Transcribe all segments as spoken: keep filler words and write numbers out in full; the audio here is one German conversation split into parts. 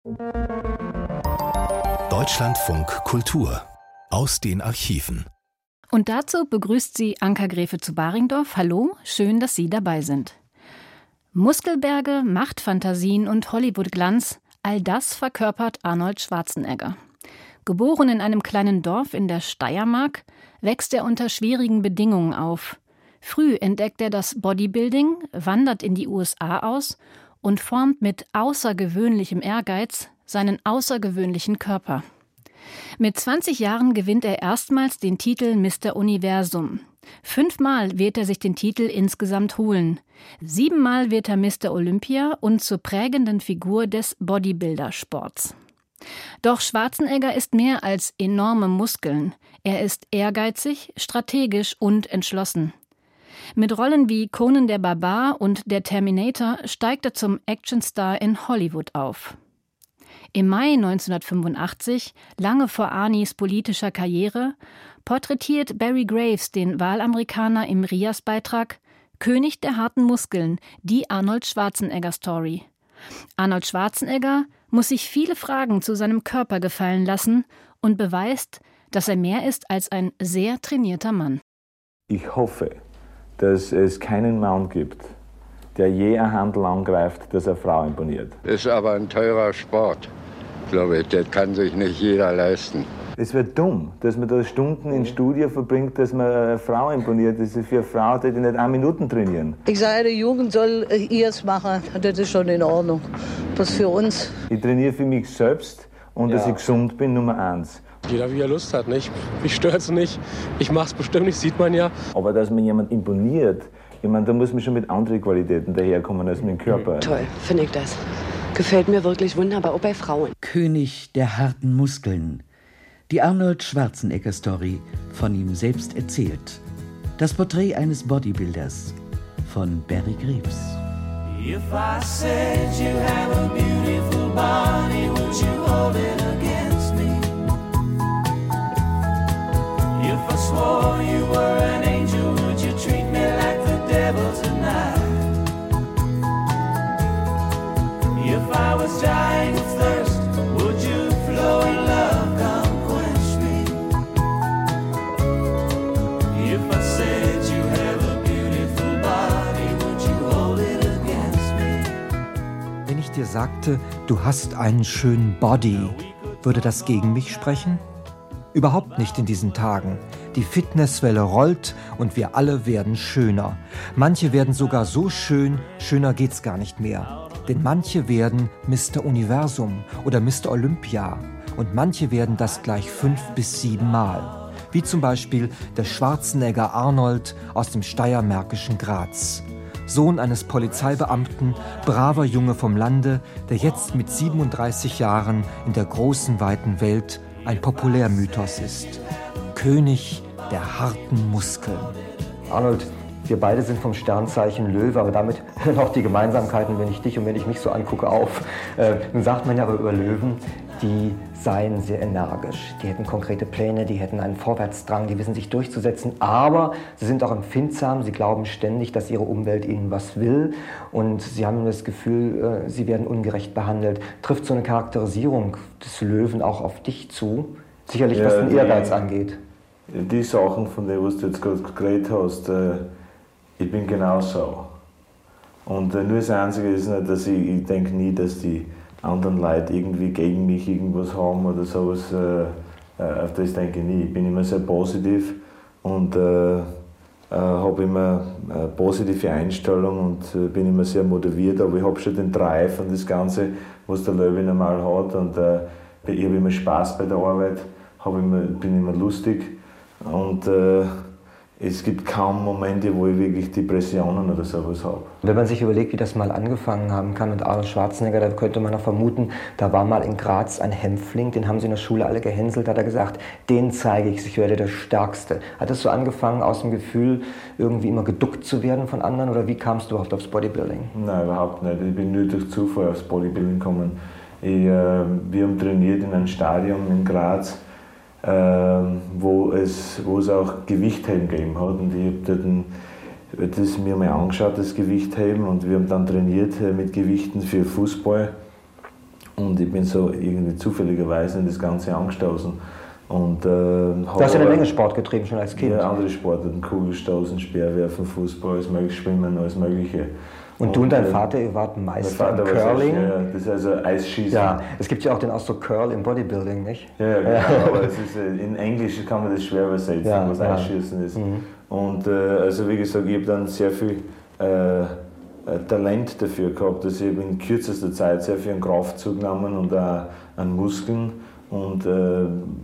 Deutschlandfunk Kultur aus den Archiven. Und dazu begrüßt sie Anka Gräfe zu Baringdorf. Hallo, schön, dass Sie dabei sind. Muskelberge, Machtfantasien und Hollywood-Glanz, all das verkörpert Arnold Schwarzenegger. Geboren in einem kleinen Dorf in der Steiermark, wächst er unter schwierigen Bedingungen auf. Früh entdeckt er das Bodybuilding, wandert in die U S A aus und formt mit außergewöhnlichem Ehrgeiz seinen außergewöhnlichen Körper. Mit zwanzig Jahren gewinnt er erstmals den Titel Mister Universum. Fünfmal wird er sich den Titel insgesamt holen. Siebenmal wird er Mister Olympia und zur prägenden Figur des Bodybuildersports. Doch Schwarzenegger ist mehr als enorme Muskeln. Er ist ehrgeizig, strategisch und entschlossen. Mit Rollen wie Conan der Barbar und der Terminator steigt er zum Actionstar in Hollywood auf. Im Mai neunzehnhundertfünfundachtzig, lange vor Arnis politischer Karriere, porträtiert Barry Graves den Wahlamerikaner im Rias-Beitrag »König der harten Muskeln, die Arnold Schwarzenegger-Story«. Arnold Schwarzenegger muss sich viele Fragen zu seinem Körper gefallen lassen und beweist, dass er mehr ist als ein sehr trainierter Mann. Ich hoffe, dass es keinen Mann gibt, der je ein Handel angreift, das eine Frau imponiert. Ist aber ein teurer Sport, glaube ich. Das kann sich nicht jeder leisten. Es wäre dumm, dass man da Stunden in Studio verbringt, dass man eine Frau imponiert. Das ist für eine Frau, die nicht eine Minute trainieren. Ich sage, die Jugend soll ihrs machen. Das ist schon in Ordnung. Was für uns. Ich trainiere für mich selbst und ja. Dass ich gesund bin, Nummer eins. Jeder, wie er Lust hat, nicht? Mich stört's nicht. Ich mach's bestimmt nicht, sieht man ja. Aber dass man jemand imponiert, ich meine, da muss man schon mit anderen Qualitäten daherkommen als mit dem Körper. Toll, finde ich das. Gefällt mir wirklich wunderbar, auch bei Frauen. König der harten Muskeln. Die Arnold Schwarzenegger-Story, von ihm selbst erzählt. Das Porträt eines Bodybuilders von Barry Graves. If I said you have a beautiful body, would you hold it against me? If I swore you were an angel, would you treat me like the devil tonight? If I was dying of thirst, would you flow in love, come quench me? If I said you have a beautiful body, would you hold it against me? Wenn ich dir sagte, du hast einen schönen Body, würde das gegen mich sprechen? Überhaupt nicht in diesen Tagen. Die Fitnesswelle rollt und wir alle werden schöner. Manche werden sogar so schön, schöner geht's gar nicht mehr. Denn manche werden Mister Universum oder Mister Olympia. Und manche werden das gleich fünf bis sieben Mal. Wie zum Beispiel der Schwarzenegger Arnold aus dem steiermärkischen Graz. Sohn eines Polizeibeamten, braver Junge vom Lande, der jetzt mit siebenunddreißig Jahren in der großen, weiten Welt ein Populärmythos ist. König der harten Muskeln. Arnold, wir beide sind vom Sternzeichen Löwe, aber damit hören auch die Gemeinsamkeiten, wenn ich dich und wenn ich mich so angucke, auf. Äh, nun sagt man ja aber über Löwen, die seien sehr energisch. Die hätten konkrete Pläne, die hätten einen Vorwärtsdrang, die wissen sich durchzusetzen, aber sie sind auch empfindsam, sie glauben ständig, dass ihre Umwelt ihnen was will und sie haben das Gefühl, äh, sie werden ungerecht behandelt. Trifft so eine Charakterisierung des Löwen auch auf dich zu? Sicherlich, ja, was den Ehrgeiz die, angeht. Die Sachen, von denen du jetzt gerade geredet hast, äh, ich bin genauso. Und äh, nur das Einzige ist nicht, dass ich, ich denke nie, dass die anderen Leute irgendwie gegen mich irgendwas haben oder sowas. Äh, äh, auf das denke ich nie. Ich bin immer sehr positiv und äh, äh, habe immer eine positive Einstellung und äh, bin immer sehr motiviert. Aber ich habe schon den Drive und das Ganze, was der Löwe normal hat. Und äh, ich habe immer Spaß bei der Arbeit, habe immer, bin immer lustig. Und äh, es gibt kaum Momente, wo ich wirklich Depressionen oder sowas habe. Wenn man sich überlegt, wie das mal angefangen haben kann mit Arnold Schwarzenegger, da könnte man noch vermuten, da war mal in Graz ein Hämpfling, den haben sie in der Schule alle gehänselt, da hat er gesagt, den zeige ich, ich werde der Stärkste. Hat das so angefangen aus dem Gefühl, irgendwie immer geduckt zu werden von anderen oder wie kamst du überhaupt aufs Bodybuilding? Nein, überhaupt nicht. Ich bin nur durch Zufall aufs Bodybuilding gekommen. Ich, äh, wir haben trainiert in einem Stadion in Graz, äh, wo, es, wo es auch Gewichtheben gegeben hat. Und ich habe das mir mal angeschaut, das Gewichtheben. Und wir haben dann trainiert mit Gewichten für Fußball. Und ich bin so irgendwie zufälligerweise in das Ganze angestoßen. Und, äh, du hast ja eine Menge Sport getrieben, schon als Kind. Ja, andere Sportarten, Kugelstoßen, Speerwerfen, Fußball, alles mögliche, Schwimmen, alles Mögliche. Und, und du und dein äh, Vater, ihr wart Meister im Curling? Ja, das ist also Eisschießen. Ja, es gibt ja auch den Ausdruck Curl im Bodybuilding, nicht? Ja, ja genau, aber es ist, in Englisch kann man das schwer übersetzen, ja, was ja. Eisschießen ist. Mhm. Und äh, also wie gesagt, ich habe dann sehr viel äh, Talent dafür gehabt, dass ich in kürzester Zeit sehr viel an Kraft zugenommen und auch an Muskeln und äh,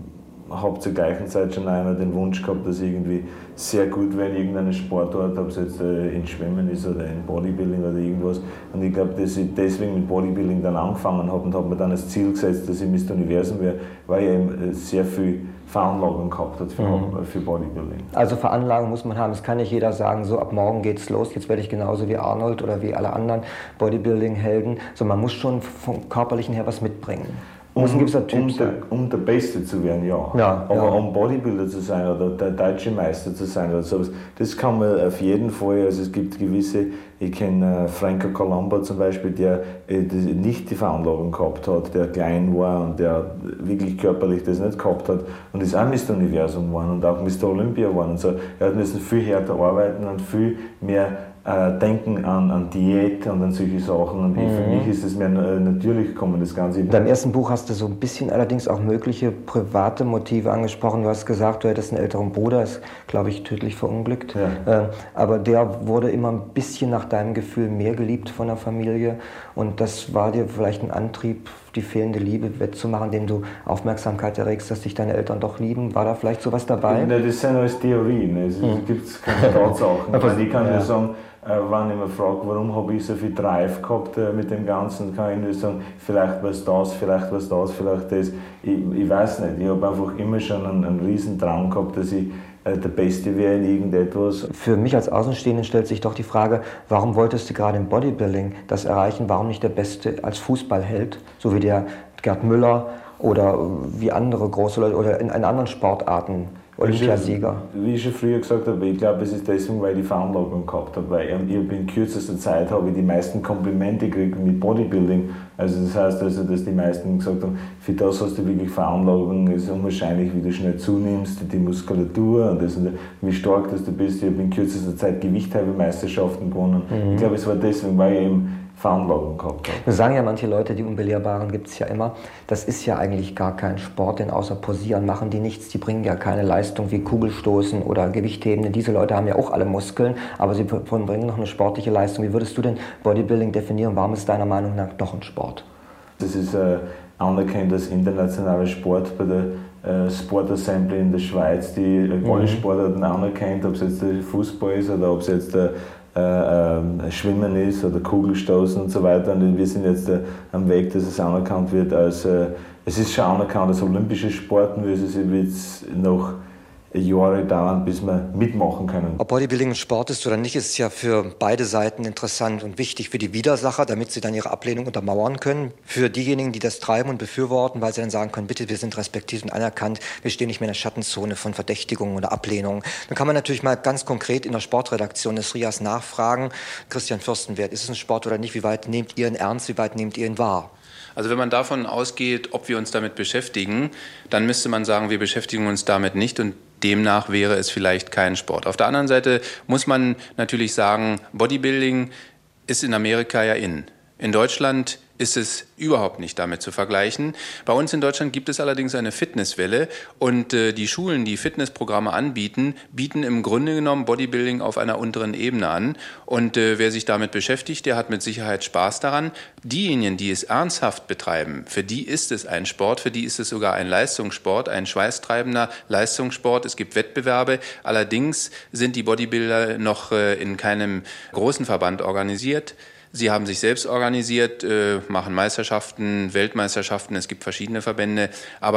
habe zur gleichen Zeit schon einmal den Wunsch gehabt, dass ich irgendwie sehr gut wäre in irgendeiner Sportart, ob es jetzt äh, in Schwimmen ist oder in Bodybuilding oder irgendwas. Und ich glaube, dass ich deswegen mit Bodybuilding dann angefangen habe und habe mir dann als Ziel gesetzt, dass ich Mister Universum wäre, weil ich eben sehr viel Veranlagung gehabt hat für, mhm. für Bodybuilding. Also Veranlagung muss man haben. Es kann nicht jeder sagen, so ab morgen geht's los, jetzt werde ich genauso wie Arnold oder wie alle anderen Bodybuilding-Helden. So, man muss schon vom Körperlichen her was mitbringen. Um, um, der, um der Beste zu werden, ja. ja Aber ja. um Bodybuilder zu sein oder der deutsche Meister zu sein oder sowas, das kann man auf jeden Fall. Also es gibt gewisse, ich kenne äh, Franco Colombo zum Beispiel, der äh, nicht die Veranlagung gehabt hat, der klein war und der wirklich körperlich das nicht gehabt hat und ist auch Mister Universum geworden und auch Mister Olympia geworden und so. Er hat müssen viel härter arbeiten und viel mehr Äh, denken an, an Diät und an solche Sachen. Und mhm. für mich ist es mehr äh, natürlich gekommen, das Ganze. In deinem ersten Buch hast du so ein bisschen allerdings auch mögliche private Motive angesprochen. Du hast gesagt, du hättest einen älteren Bruder, ist, glaube ich, tödlich verunglückt. Ja. Äh, aber der wurde immer ein bisschen nach deinem Gefühl mehr geliebt von der Familie. Und das war dir vielleicht ein Antrieb, die fehlende Liebe wettzumachen, indem du Aufmerksamkeit erregst, dass dich deine Eltern doch lieben. War da vielleicht sowas dabei? Ja, das sind alles Theorien. Es mhm. gibt keine Tatsachen. Also ich kann ja. nur sagen, wenn ich mich frage, warum habe ich so viel Drive gehabt mit dem Ganzen, kann ich nur sagen, vielleicht was das, vielleicht was das, vielleicht das. Ich, ich weiß nicht. Ich habe einfach immer schon einen, einen riesen Traum gehabt, dass ich der Beste wäre in irgendetwas. Für mich als Außenstehenden stellt sich doch die Frage, warum wolltest du gerade im Bodybuilding das erreichen? Warum nicht der Beste als Fußballheld, so wie der Gerd Müller oder wie andere große Leute oder in, in anderen Sportarten? Olympiasieger. Wie ich schon früher gesagt habe, ich glaube, es ist deswegen, weil ich die Veranlagung gehabt habe, weil ich in kürzester Zeit habe ich die meisten Komplimente gekriegt mit Bodybuilding. Also das heißt also, dass die meisten gesagt haben, für das hast du wirklich Veranlagung, es ist unwahrscheinlich, wie du schnell zunimmst, die Muskulatur und, das, und wie stark dass du bist. Ich habe in kürzester Zeit Gewichthebermeisterschaften gewonnen. Mhm. Ich glaube, es war deswegen, weil ich eben Veranlagung gehabt habe. Wir sagen ja manche Leute, die Unbelehrbaren gibt es ja immer, das ist ja eigentlich gar kein Sport, denn außer Posieren machen die nichts, die bringen ja keine Leistung wie Kugelstoßen oder Gewichtheben. Diese Leute haben ja auch alle Muskeln, aber sie bringen noch eine sportliche Leistung. Wie würdest du denn Bodybuilding definieren? Warum ist deiner Meinung nach doch ein Sport? Das ist äh, anerkannt als internationaler Sport bei der äh, Sport Assembly in der Schweiz, die äh, mhm. alle Sportarten anerkennt, ob es jetzt der Fußball ist oder ob es jetzt der Äh, äh, Schwimmen ist oder Kugelstoßen und so weiter. Und wir sind jetzt äh, am Weg, dass es anerkannt wird als, äh, es ist schon anerkannt als olympische Sport, nur es wird noch Jahre dauern, bis wir mitmachen können. Ob Bodybuilding ein Sport ist oder nicht, ist ja für beide Seiten interessant und wichtig. Für die Widersacher, damit sie dann ihre Ablehnung untermauern können. Für diejenigen, die das treiben und befürworten, weil sie dann sagen können, bitte, wir sind respektiert und anerkannt, wir stehen nicht mehr in der Schattenzone von Verdächtigungen oder Ablehnung. Dann kann man natürlich mal ganz konkret in der Sportredaktion des R I A S nachfragen, Christian Fürstenwert, ist es ein Sport oder nicht? Wie weit nehmt ihr ihn ernst, wie weit nehmt ihr ihn wahr? Also wenn man davon ausgeht, ob wir uns damit beschäftigen, dann müsste man sagen, wir beschäftigen uns damit nicht und demnach wäre es vielleicht kein Sport. Auf der anderen Seite muss man natürlich sagen, Bodybuilding ist in Amerika ja in. In Deutschland ist es überhaupt nicht damit zu vergleichen. Bei uns in Deutschland gibt es allerdings eine Fitnesswelle und äh, die Schulen, die Fitnessprogramme anbieten, bieten im Grunde genommen Bodybuilding auf einer unteren Ebene an. Und äh, wer sich damit beschäftigt, der hat mit Sicherheit Spaß daran. Diejenigen, die es ernsthaft betreiben, für die ist es ein Sport, für die ist es sogar ein Leistungssport, ein schweißtreibender Leistungssport. Es gibt Wettbewerbe. Allerdings sind die Bodybuilder noch äh, in keinem großen Verband organisiert. Sie haben sich selbst organisiert, äh, machen Meisterschaften, Weltmeisterschaften, es gibt verschiedene Verbände, aber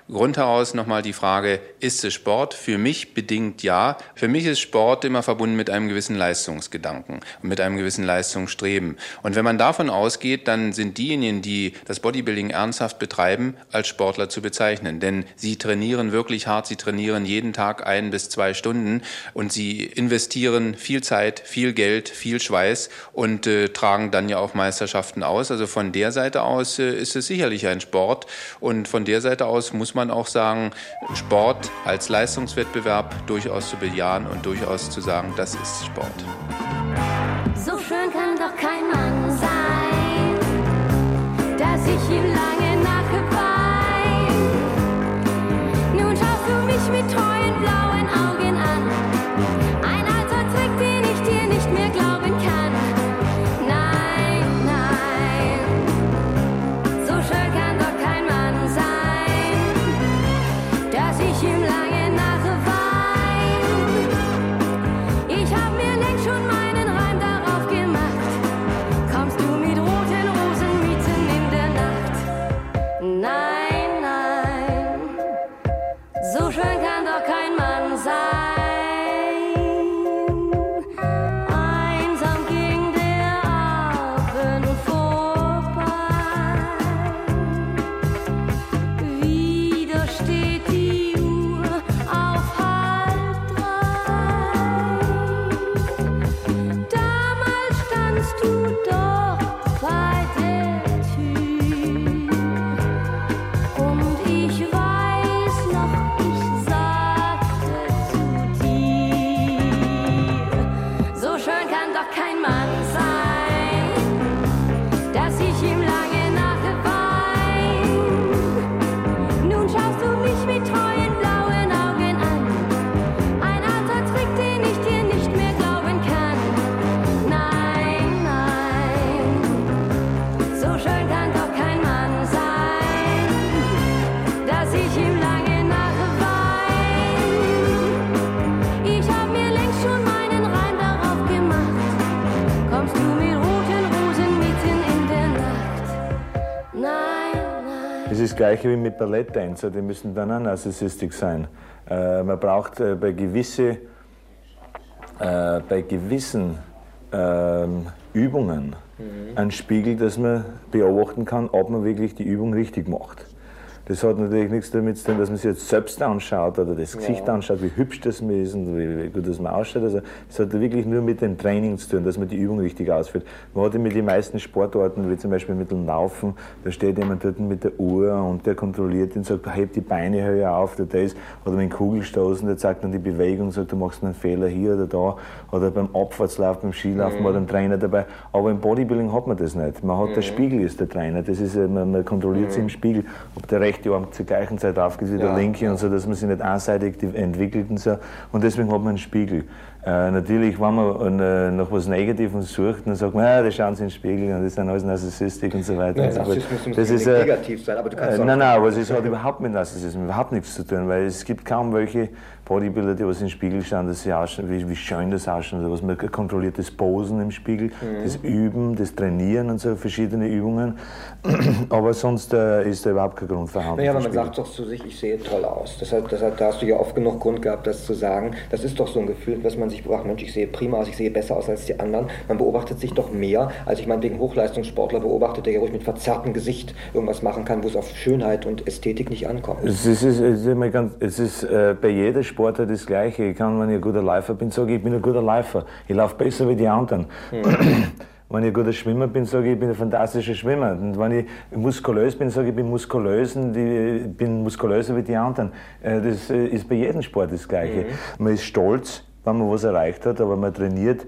Grund heraus nochmal die Frage, ist es Sport? Für mich bedingt ja. Für mich ist Sport immer verbunden mit einem gewissen Leistungsgedanken und mit einem gewissen Leistungsstreben. Und wenn man davon ausgeht, dann sind diejenigen, die das Bodybuilding ernsthaft betreiben, als Sportler zu bezeichnen. Denn sie trainieren wirklich hart, sie trainieren jeden Tag ein bis zwei Stunden und sie investieren viel Zeit, viel Geld, viel Schweiß und äh, tragen dann ja auch Meisterschaften aus. Also von der Seite aus äh, ist es sicherlich ein Sport. Und von der Seite aus muss man auch sagen, Sport als Leistungswettbewerb durchaus zu bejahen und durchaus zu sagen, das ist Sport. So schön kann doch kein Mann sein, dass ich ihm lange nachgeweint. Nun schaust du mich mit treuen blauen Augen an. Ein alter Trick, den ich dir nicht mehr glauben kann. Nein, nein, so schön kann doch kein Mann sein, dass ich ihm lange nachwein. Ich hab mir längst schon meinen Reim darauf gemacht. Kommst du mit roten Rosen mitten in der Nacht? Nein, nein, so schön kann doch kein Mann sein. Einsam ging der Abend vorbei. Wieder steht die Uhr auf halb drei. Damals standst du dort bei der Tür. Und ich weiß noch, ich sagte zu dir, so schön kann doch kein Mann sein, dass ich ihm lange nachwein. Nun schaust du mich mit treuen blauen Augen an. Ein alter Trick, den ich dir nicht mehr glauben kann. Nein, nein, so schön kann doch kein Mann sein, dass ich ihm lange nachwein. Ich hab mir längst schon meinen Reim darauf gemacht. Kommst du mit roten Rosen mitten in der Nacht? Nein, nein. Das ist das Gleiche wie mit Balletttänzer, die müssen dann auch narzisstisch sein. Äh, man braucht äh, bei, gewisse, äh, bei gewissen ähm, Übungen einen Spiegel, dass man beobachten kann, ob man wirklich die Übung richtig macht. Das hat natürlich nichts damit zu tun, dass man sich jetzt selbst anschaut oder das Gesicht Ja. anschaut, wie hübsch das man ist und wie, wie gut das man ausschaut. Also das hat wirklich nur mit dem Training zu tun, dass man die Übung richtig ausführt. Man hat ja mit den meisten Sportarten, wie zum Beispiel mit dem Laufen, da steht jemand dort mit der Uhr und der kontrolliert ihn, sagt, heb die Beine höher auf, der das. Oder mit dem Kugelstoßen, der zeigt dann die Bewegung, sagt, du machst einen Fehler hier oder da. Oder beim Abfahrtslauf, beim Skilaufen, mhm. hat ein Trainer dabei. Aber im Bodybuilding hat man das nicht. Man hat, mhm. der Spiegel ist der Trainer. Das ist, man, man kontrolliert mhm. sich im Spiegel, ob der rechte Arm zur gleichen Zeit aufgeht wie der Ja, linke ja. und so, dass man sich nicht einseitig entwickelt und so. Und deswegen hat man einen Spiegel. Äh, natürlich, wenn man äh, nach was Negativem sucht, dann sagt man, ja, das schauen Sie in den Spiegel und das sind alles Narzissistik und so weiter. Nein, und so fort. Narzissmus muss Das nicht ist, äh, negativ sein, aber du kannst äh, auch Nein, nein, aber es hat überhaupt mit Narzissmus überhaupt nichts zu tun, weil es gibt kaum welche Bodybuilder, die was in den Spiegel schauen, dass sie ausschauen, wie, wie schön das ausschaut oder was. Man kontrolliert das Posen im Spiegel, mhm. das Üben, das Trainieren und so verschiedene Übungen. Aber sonst äh, ist da überhaupt kein Grund vorhanden. Naja, aber man sagt doch zu sich, ich sehe toll aus. Das hat, das hat, da hast du ja oft genug Grund gehabt, das zu sagen. Das ist doch so ein Gefühl, dass man sich beobachtet, Mensch, ich sehe prima aus, ich sehe besser aus als die anderen. Man beobachtet sich doch mehr, als ich meinetwegen Hochleistungssportler beobachtet, der ja ruhig mit verzerrtem Gesicht irgendwas machen kann, wo es auf Schönheit und Ästhetik nicht ankommt. Es ist, es ist, immer ganz, es ist äh, bei jeder Sportart das Gleiche. Ich kann, wenn ich ein guter Läufer bin, sage ich, ich bin ein guter Läufer. Ich laufe besser wie die anderen. Mhm. Wenn ich ein guter Schwimmer bin, sage ich, ich bin ein fantastischer Schwimmer. Und wenn ich muskulös bin, sage ich, ich bin muskulös und ich bin muskulöser wie die anderen. Äh, das äh, ist bei jedem Sport das Gleiche. Mhm. Man ist stolz, wenn man was erreicht hat, aber man trainiert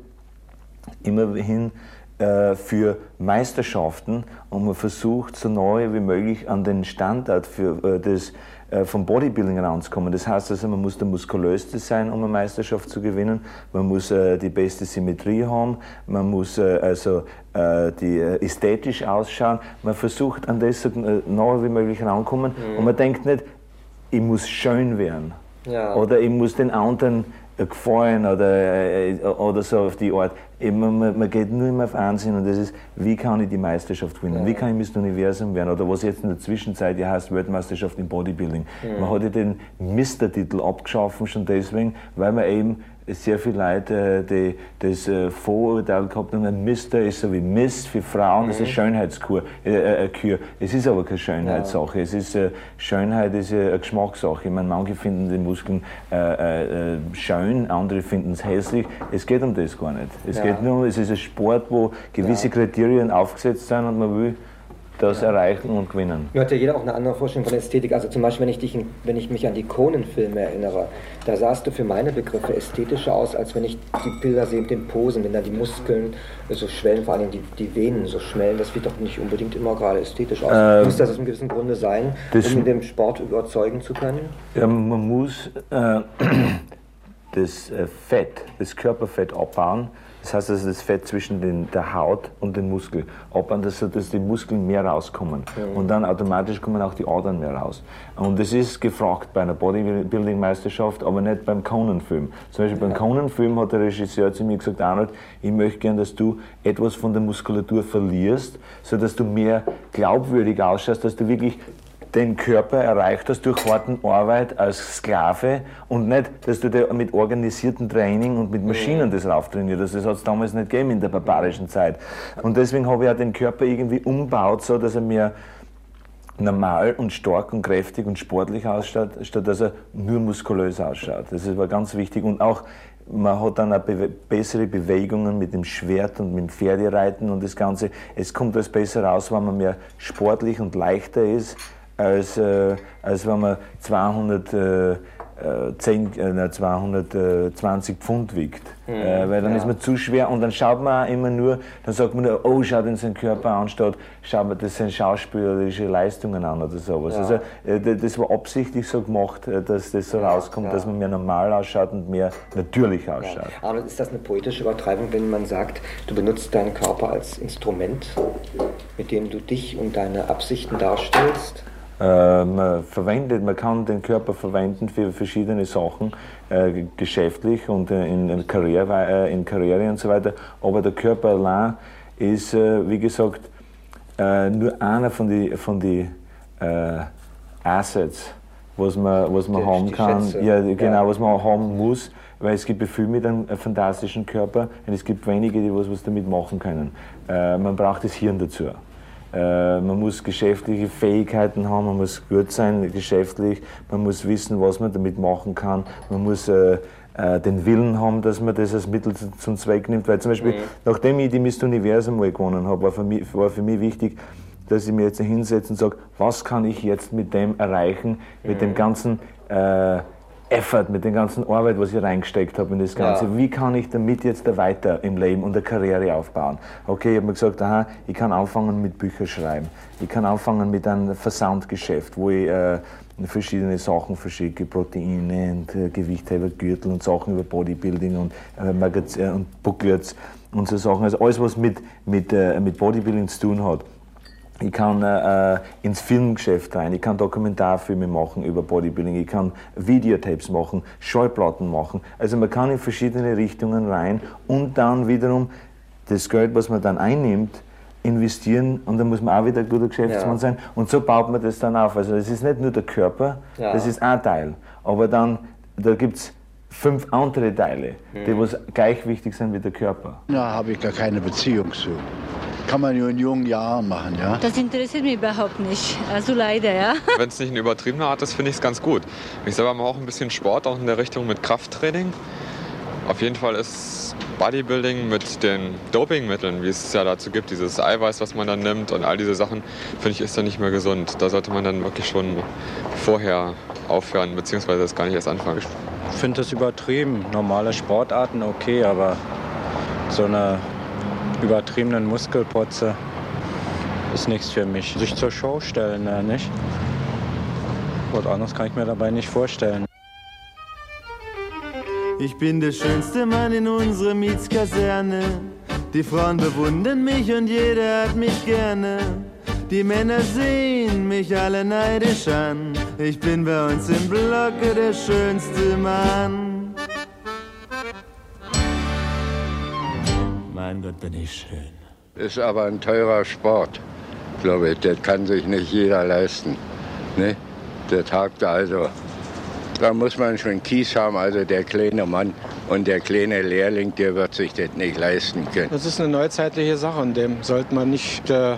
immerhin äh, für Meisterschaften und man versucht, so nahe wie möglich an den Standard für äh, das äh, vom Bodybuilding ranzukommen. Das heißt also, man muss der muskulöste sein, um eine Meisterschaft zu gewinnen. Man muss äh, die beste Symmetrie haben. Man muss äh, also äh, die äh, ästhetisch ausschauen. Man versucht, an das so äh, nahe wie möglich ranzukommen. Mhm. Und man denkt nicht, ich muss schön werden. Ja. Oder ich muss den anderen gefallen oder, oder so auf die Art. Man, man, man geht nur immer auf Ansehen und das ist, wie kann ich die Meisterschaft gewinnen, ja. wie kann ich Mister Universum werden oder was jetzt in der Zwischenzeit ja heißt Weltmeisterschaft im Bodybuilding. Mhm. Man hat ja den Mister-Titel abgeschaffen schon deswegen, weil man eben sehr viele Leute, die das äh, Vorurteil gehabt haben, Mister ist so wie Mist für Frauen, mhm. das ist eine Schönheitskur. Äh, äh, Kür. Es ist aber keine Schönheitssache. Ja. Es ist, äh, Schönheit ist äh, eine Geschmackssache. Ich meine, manche finden die Muskeln äh, äh, schön, andere finden es hässlich. Es geht um das gar nicht. Es ja. geht nur, es ist ein Sport, wo gewisse ja. Kriterien aufgesetzt sind und man will das ja. erreichen und gewinnen. Nun hat ja jeder auch eine andere Vorstellung von Ästhetik. Also zum Beispiel, wenn ich, dich, wenn ich mich an die Conan-Filme erinnere, da sahst du für meine Begriffe ästhetischer aus, als wenn ich die Bilder sehe mit den Posen, wenn da die Muskeln so schwellen, vor allem die, die Venen so schwellen. Das sieht doch nicht unbedingt immer gerade ästhetisch aus. Ähm, muss das aus einem gewissen Grunde sein, um in dem Sport überzeugen zu können? Ja, man muss äh, das Fett, das Körperfett abbauen. Das heißt, also das Fett zwischen den, der Haut und den Muskeln abbauen, dass, dass die Muskeln mehr rauskommen. Mhm. Und dann automatisch kommen auch die Adern mehr raus. Und das ist gefragt bei einer Bodybuilding-Meisterschaft, aber nicht beim Conan-Film. Zum Beispiel beim Conan-Film hat der Regisseur zu mir gesagt, Arnold, ich möchte gern, dass du etwas von der Muskulatur verlierst, sodass du mehr glaubwürdig ausschaust, dass du wirklich den Körper erreicht hast durch harte Arbeit als Sklave und nicht, dass du da mit organisiertem Training und mit Maschinen das rauftrainiert hast. Das hat es damals nicht gegeben in der barbarischen Zeit. Und deswegen habe ich auch den Körper irgendwie umgebaut, so dass er mir normal und stark und kräftig und sportlich ausschaut, statt dass er nur muskulös ausschaut. Das war ganz wichtig. Und auch man hat dann auch be bessere Bewegungen mit dem Schwert und mit dem Pferdereiten und das Ganze. Es kommt alles besser raus, wenn man mehr sportlich und leichter ist, als, äh, als wenn man zweihundertzehn, äh, zweihundertzwanzig Pfund wiegt. Mhm, äh, weil dann ja. ist man zu schwer und dann schaut man auch immer nur, dann sagt man nur, oh, schaut in seinen Körper an, statt schaut man das seine schauspielerische Leistungen an oder sowas. Ja. Also äh, das war absichtlich so gemacht, dass das so rauskommt, ja. dass man mehr normal ausschaut und mehr natürlich ausschaut. Ja. Aber ist das eine poetische Übertreibung, wenn man sagt, du benutzt deinen Körper als Instrument, mit dem du dich und deine Absichten darstellst? Äh, man verwendet, man kann den Körper verwenden für verschiedene Sachen, äh, geschäftlich und äh, in, in, Karriere, äh, in Karriere und so weiter. Aber der Körper allein ist, äh, wie gesagt, äh, nur einer von den von die, äh, Assets, was man, was man die, haben die kann, Schätze. Ja, genau, ja. was man haben muss. Weil es gibt viele mit einem fantastischen Körper und es gibt wenige, die was, was damit machen können. Äh, man braucht das Hirn dazu. Äh, man muss geschäftliche Fähigkeiten haben, man muss gut sein geschäftlich, man muss wissen, was man damit machen kann, man muss äh, äh, den Willen haben, dass man das als Mittel zu, zum Zweck nimmt. Weil zum Beispiel, mhm. nachdem ich die Mister Universum mal gewonnen habe, war für mich, war für mich wichtig, dass ich mir jetzt hinsetze und sage, was kann ich jetzt mit dem erreichen, mit mhm. dem ganzen äh, Effort, mit der ganzen Arbeit, was ich reingesteckt habe in das Ganze. Ja. Wie kann ich damit jetzt da weiter im Leben und eine Karriere aufbauen? Okay, ich habe mir gesagt, aha, ich kann anfangen mit Büchern schreiben. Ich kann anfangen mit einem Versandgeschäft, wo ich äh, verschiedene Sachen verschicke, Proteine und äh, Gewichthebergürtel und Sachen über Bodybuilding und, äh, Magazin, äh, und Booklets und so Sachen. Also alles, was mit, mit, äh, mit Bodybuilding zu tun hat. Ich kann äh, ins Filmgeschäft rein, ich kann Dokumentarfilme machen über Bodybuilding, ich kann Videotapes machen, Schallplatten machen. Also man kann in verschiedene Richtungen rein und dann wiederum das Geld, was man dann einnimmt, investieren und dann muss man auch wieder ein guter Geschäftsmann ja. sein. Und so baut man das dann auf. Also das ist nicht nur der Körper, ja. das ist ein Teil. Aber dann, da gibt es fünf andere Teile, mhm. die was gleich wichtig sind wie der Körper. Da habe ich gar keine Beziehung zu. Kann man nur in jungen Jahren machen, ja? Das interessiert mich überhaupt nicht, also leider, ja. Wenn es nicht eine übertriebene Art ist, finde ich es ganz gut. Ich selber mache auch ein bisschen Sport, auch in der Richtung mit Krafttraining. Auf jeden Fall ist Bodybuilding mit den Dopingmitteln, wie es ja dazu gibt, dieses Eiweiß, was man dann nimmt und all diese Sachen, finde ich, ist dann nicht mehr gesund. Da sollte man dann wirklich schon vorher aufhören, beziehungsweise das gar nicht erst anfangen. Ich finde das übertrieben. Normale Sportarten okay, aber so eine übertriebenen Muskelprotze ist nichts für mich. Sich zur Show stellen, ne, nicht? Was anderes kann ich mir dabei nicht vorstellen. Ich bin der schönste Mann in unserer Mietskaserne. Die Frauen bewundern mich und jeder hat mich gerne. Die Männer sehen mich alle neidisch an. Ich bin bei uns im Block der schönste Mann. mein Gott, bin ich schön. Ist aber ein teurer Sport, glaube ich. Das kann sich nicht jeder leisten. Ne? Der tagt also. Da muss man schon Kies haben, also der kleine Mann und der kleine Lehrling, der wird sich das nicht leisten können. Das ist eine neuzeitliche Sache und dem sollte man nicht äh,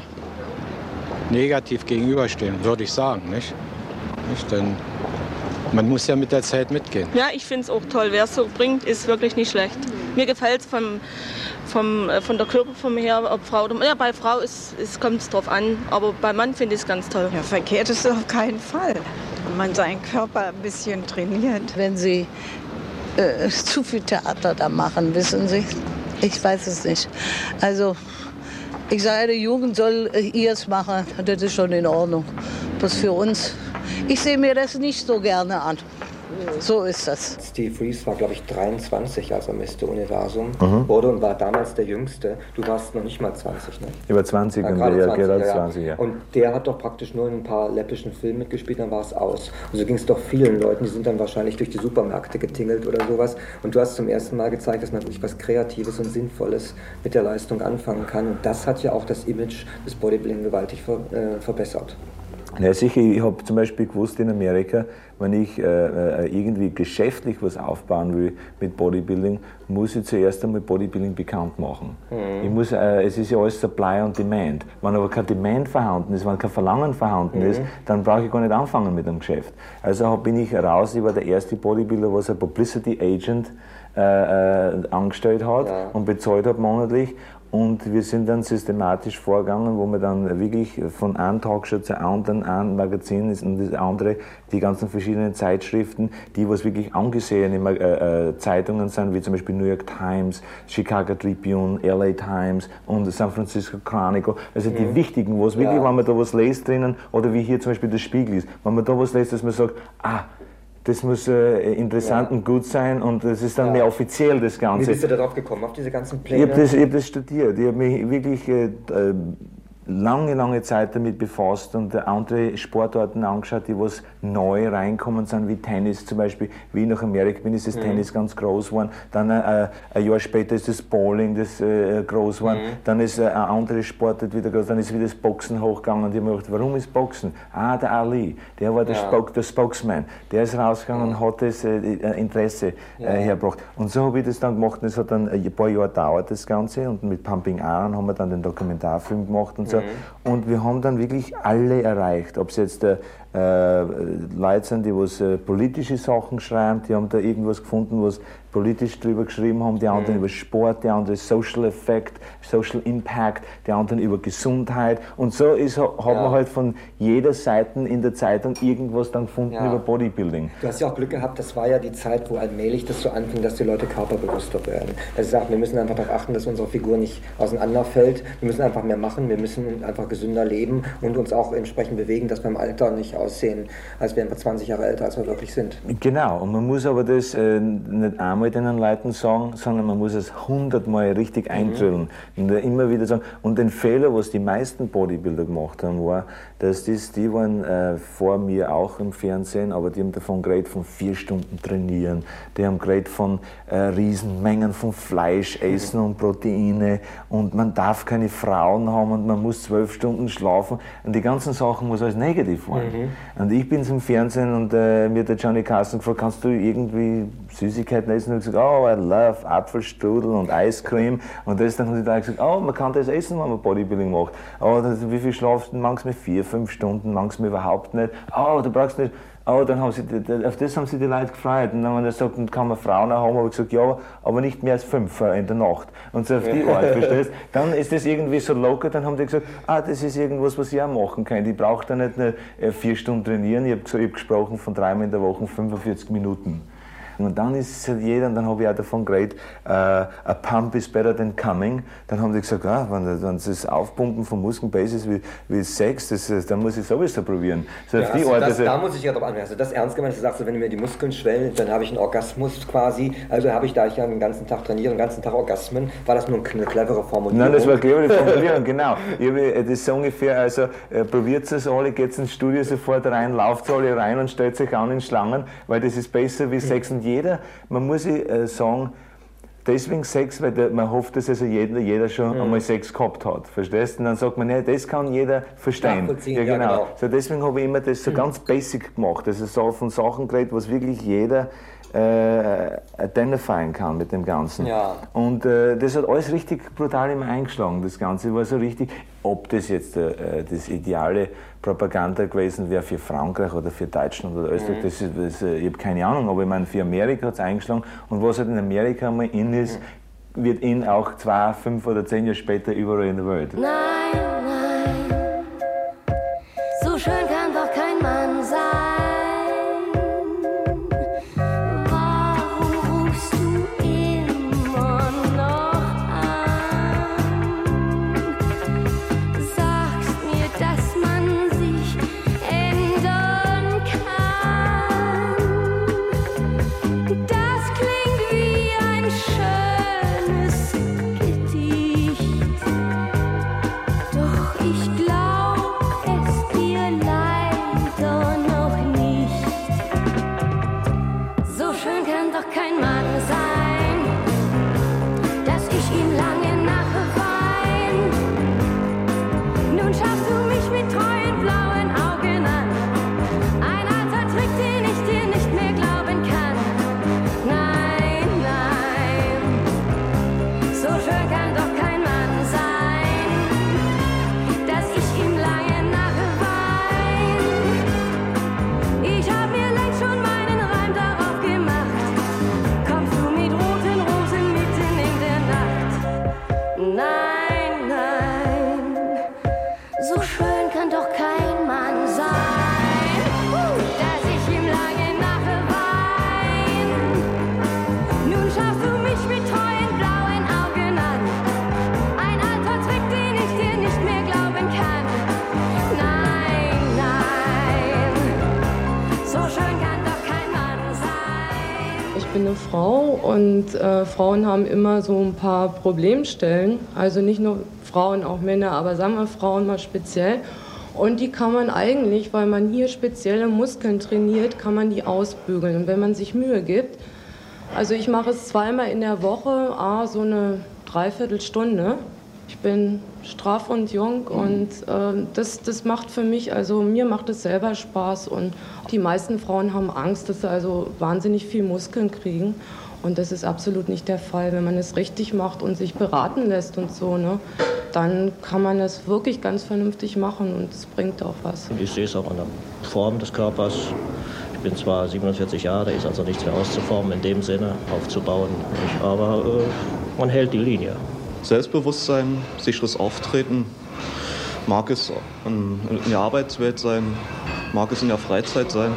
negativ gegenüberstehen, würde ich sagen. Nicht? Nicht? Denn man muss ja mit der Zeit mitgehen. Ja, ich finde es auch toll. Wer es so bringt, ist wirklich nicht schlecht. Mir gefällt es vom, vom, äh, von der Körperform her, ob Frau oder Mann. Ja, bei Frau ist, ist, kommt es drauf an, aber bei Mann finde ich es ganz toll. Ja, verkehrt ist es auf keinen Fall. Wenn man seinen Körper ein bisschen trainiert. Wenn Sie äh, zu viel Theater da machen, wissen Sie, ich weiß es nicht. Also ich sage, die Jugend soll äh, ihrs machen, das ist schon in Ordnung. Das für uns, ich sehe mir das nicht so gerne an. So ist das. Steve Reeves war, glaube ich, dreiundzwanzig, als er Mister Universum Mhm. wurde und war damals der Jüngste. Du warst noch nicht mal zwanzig, ne? Über zwanzig Ja, und gerade der zwanzig, gerade ja, ja. zwanzig, ja. Und der hat doch praktisch nur in ein paar läppischen Filmen mitgespielt, dann war es aus. Und so ging es doch vielen Leuten, die sind dann wahrscheinlich durch die Supermärkte getingelt oder sowas. Und du hast zum ersten Mal gezeigt, dass man wirklich was Kreatives und Sinnvolles mit der Leistung anfangen kann. Und das hat ja auch das Image des Bodybuilding gewaltig ver äh, verbessert. Ja, sicher. Ich habe zum Beispiel gewusst in Amerika, wenn ich äh, irgendwie geschäftlich was aufbauen will mit Bodybuilding, muss ich zuerst einmal Bodybuilding bekannt machen. Mhm. Ich muss, äh, es ist ja alles Supply und Demand. Wenn aber kein Demand vorhanden ist, wenn kein Verlangen vorhanden Mhm. ist, dann brauche ich gar nicht anfangen mit dem Geschäft. Also bin ich raus, ich war der erste Bodybuilder, was ein Publicity Agent äh, äh, angestellt hat Ja. und bezahlt hat monatlich. Und wir sind dann systematisch vorgegangen, wo wir dann wirklich von einem Talkshow zu anderen, ein Magazin ist und das andere, die ganzen verschiedenen Zeitschriften, die was wirklich angesehene äh, äh, Zeitungen sind, wie zum Beispiel New York Times, Chicago Tribune, L A Times und San Francisco Chronicle, also die Mhm. wichtigen, wo es wirklich, Ja. wenn man da was liest drinnen, oder wie hier zum Beispiel der Spiegel ist, wenn man da was liest, dass man sagt, ah, das muss äh, interessant Ja. und gut sein und das ist dann Ja. mehr offiziell, das Ganze. Wie bist du da drauf gekommen, auf diese ganzen Ich Pläne? habe das, ich hab das studiert. Ich habe mich wirklich äh, äh, lange, lange Zeit damit befasst und andere Sportarten angeschaut, die was neu reinkommen sind, wie Tennis zum Beispiel. Wie ich nach Amerika bin, ist das Mhm. Tennis ganz groß geworden. Dann äh, ein Jahr später ist das Bowling das, äh, groß geworden. Mhm. Dann ist äh, eine andere Sportart wieder groß. Dann ist wieder das Boxen hochgegangen. Und ich habe mir gedacht, warum ist Boxen? Ah, der Ali, der war der, Ja. Spok der Spokesman. Der ist rausgegangen und hat das äh, Interesse Ja. äh, hergebracht. Und so habe ich das dann gemacht. Und es hat dann ein paar Jahre gedauert, das Ganze. Und mit Pumping Iron haben wir dann den Dokumentarfilm gemacht und so. Mhm. Und wir haben dann wirklich alle erreicht. Ob es jetzt äh, äh, Leute sind, die was äh, politische Sachen schreiben, die haben da irgendwas gefunden, was politisch drüber geschrieben haben, die anderen Mhm. über Sport, die anderen Social Effect, Social Impact, die anderen über Gesundheit. Und so ist, hat Ja. man halt von jeder Seite in der Zeitung irgendwas dann gefunden Ja. über Bodybuilding. Du hast ja auch Glück gehabt, das war ja die Zeit, wo allmählich das so anfing, dass die Leute körperbewusster werden. Also sagt, wir müssen einfach darauf achten, dass unsere Figur nicht auseinanderfällt. Wir müssen einfach mehr machen, wir müssen einfach gesünder leben und uns auch entsprechend bewegen, dass wir im Alter nicht aussehen, als wären wir zwanzig Jahre älter, als wir wirklich sind. Genau, und man muss aber das äh, nicht einmal den Leuten sagen, sondern man muss es hundertmal richtig eindrillen. Und äh, immer wieder sagen. Und den Fehler, was die meisten Bodybuilder gemacht haben, war, dass das, die waren äh, vor mir auch im Fernsehen, aber die haben davon geredet von vier Stunden trainieren, die haben geredet von äh, Riesenmengen von Fleisch essen und Proteine und man darf keine Frauen haben und man muss zwölf Stunden schlafen und die ganzen Sachen muss alles negativ waren. Mhm. Und ich bin im Fernsehen und äh, mir hat der Johnny Carson gefragt, kannst du irgendwie Süßigkeiten essen? Und ich gesagt, oh, I love Apfelstrudel und Eiscreme. Und das dann haben die da gesagt, oh, man kann das essen, wenn man Bodybuilding macht. Oh, das, wie viel schlafst du? Manchmal vier, fünf Stunden, manchmal überhaupt nicht. Oh, du brauchst nicht. Oh, dann haben sie, auf das haben sich die Leute gefreut. Und dann, wenn er sagt, dann kann man Frauen auch haben, habe ich gesagt, ja, aber nicht mehr als fünf in der Nacht. Und so auf die Art, verstehst du? Dann ist das irgendwie so locker, dann haben die gesagt, ah, das ist irgendwas, was ich auch machen kann. Ich brauche da nicht nur vier Stunden trainieren, ich habe so, hab gesprochen von dreimal in der Woche fünfundvierzig Minuten. Und dann ist halt jeder, und dann habe ich auch davon geredet, uh, a pump is better than coming. Dann haben die gesagt, ah, wenn, wenn das Aufpumpen von Muskelbase ist wie, wie Sex, das, dann muss ich sowieso probieren. So Ja, auf die also Art, das, also, da muss ich ja drauf anmerken. Also das ernst gemeint, du sagst, wenn mir die Muskeln schwellen, dann habe ich einen Orgasmus quasi. Also habe ich, da ich ja den ganzen Tag trainiere, den ganzen Tag Orgasmen, war das nur eine clevere Formulierung? Nein, das war eine clevere Formulierung, genau. Ich habe das so ungefähr, also äh, probiert es alle, geht ins Studio sofort rein, lauft alle rein und stellt sich an in Schlangen, weil das ist besser wie Sex. Und jeder, man muss äh, sagen, deswegen Sex, weil der, man hofft, dass also jeder, jeder schon mhm. einmal Sex gehabt hat, verstehst du? Und dann sagt man, ja, das kann jeder verstehen. Ja, genau. Ja, genau. So, deswegen habe ich immer das so mhm. ganz basic gemacht, also so von Sachen geredet, was wirklich jeder äh, identifizieren kann mit dem Ganzen. Ja. Und äh, das hat alles richtig brutal immer eingeschlagen, das Ganze war so richtig, ob das jetzt äh, das ideale Propaganda gewesen wäre für Frankreich oder für Deutschland oder Österreich, mhm. das ist, das, ich habe keine Ahnung, aber ich meine, für Amerika hat es eingeschlagen und was halt in Amerika mal in ist, mhm. wird in auch zwei, fünf oder zehn Jahre später überall in der Welt. Nein, nein, so schön kann doch kein Mann sein. Ich bin eine Frau und äh, Frauen haben immer so ein paar Problemstellen, also nicht nur Frauen, auch Männer, aber sagen wir Frauen mal speziell. Und die kann man eigentlich, weil man hier spezielle Muskeln trainiert, kann man die ausbügeln. Und wenn man sich Mühe gibt, also ich mache es zweimal in der Woche, ah, so eine Dreiviertelstunde. Ich bin straff und jung und äh, das, das macht für mich, also mir macht es selber Spaß. Und die meisten Frauen haben Angst, dass sie also wahnsinnig viel Muskeln kriegen. Und das ist absolut nicht der Fall. Wenn man es richtig macht und sich beraten lässt und so, ne, dann kann man das wirklich ganz vernünftig machen und es bringt auch was. Ich sehe es auch an der Form des Körpers. Ich bin zwar siebenundvierzig Jahre, da ist also nichts mehr auszuformen, in dem Sinne aufzubauen. Nicht, aber äh, man hält die Linie. Selbstbewusstsein, sicheres Auftreten, mag es in der Arbeitswelt sein, mag es in der Freizeit sein.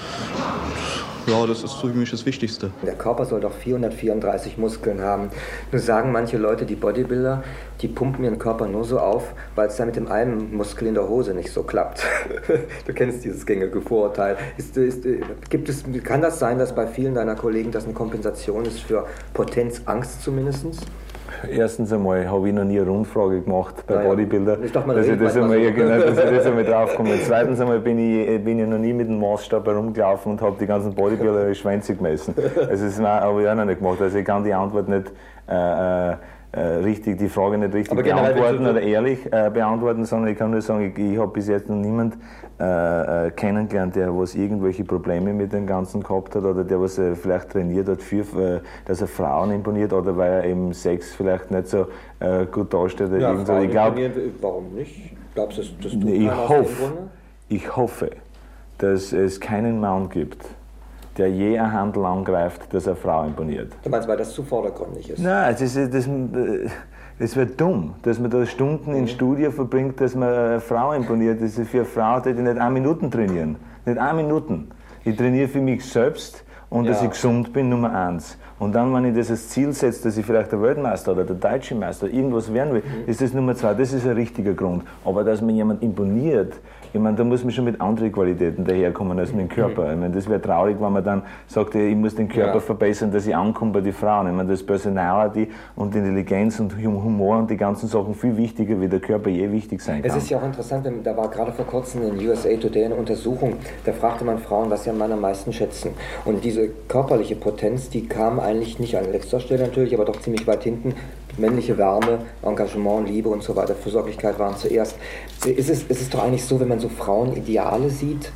Ja, das ist für mich das Wichtigste. Der Körper soll doch vierhundertvierunddreißig Muskeln haben. Nur sagen manche Leute, die Bodybuilder, die pumpen ihren Körper nur so auf, weil es da mit dem einen Muskel in der Hose nicht so klappt. Du kennst dieses gängige Vorurteil. Ist, ist, gibt es, kann das sein, dass bei vielen deiner Kollegen das eine Kompensation ist für Potenzangst zumindest? Erstens einmal habe ich noch nie eine Rundfrage gemacht bei naja, Bodybuilder, ich dachte, dass, ich das einmal, so. genau, dass ich das einmal draufkomme. Zweitens einmal bin ich, bin ich noch nie mit dem Maßstab herumgelaufen und habe die ganzen Bodybuilder ihre Schwänze gemessen. Also das habe ich auch noch nicht gemacht. Also ich kann die Antwort nicht äh, äh, richtig, die Frage nicht richtig beantworten oder ehrlich äh, beantworten, sondern ich kann nur sagen, ich, ich habe bis jetzt noch niemand äh, kennengelernt, der was irgendwelche Probleme mit dem Ganzen gehabt hat oder der was äh, vielleicht trainiert hat, für, äh, dass er Frauen imponiert oder weil er eben Sex vielleicht nicht so äh, gut darstellt. Ja, irgend so. Ich glaub, warum nicht? Glaubst du, dass du ich, hoff, ich hoffe, dass es keinen Mann gibt, der je ein Handel angreift, dass eine Frau imponiert. Du meinst, weil das zu vordergründig ist? Nein, es ist, das, das wird dumm, dass man da Stunden mhm. ins Studio verbringt, dass man eine Frau imponiert. Das ist für eine Frau, die nicht eine Minute trainieren. Nicht eine Minute. Ich trainiere für mich selbst und ja. dass ich gesund bin, Nummer eins. Und dann, wenn ich das als Ziel setze, dass ich vielleicht der Weltmeister oder der deutsche Meister irgendwas werden will, mhm. ist das Nummer zwei. Das ist ein richtiger Grund. Aber dass mir jemand imponiert, Ich meine, da muss man schon mit anderen Qualitäten daherkommen als mit dem Körper. Ich meine, das wäre traurig, wenn man dann sagt, ich muss den Körper ja. verbessern, dass ich ankomme bei den Frauen. Ich meine, das Personality und Intelligenz und Humor und die ganzen Sachen viel wichtiger, wie der Körper je wichtig sein kann. Es ist ja auch interessant, da war gerade vor kurzem in U S A Today eine Untersuchung, da fragte man Frauen, was sie am Mann am meisten schätzen. Und diese körperliche Potenz, die kam eigentlich nicht an letzter Stelle natürlich, aber doch ziemlich weit hinten. Männliche Wärme, Engagement, Liebe und so weiter, Fürsorglichkeit waren zuerst. Ist es, ist es doch eigentlich so, wenn man so Frauenideale sieht,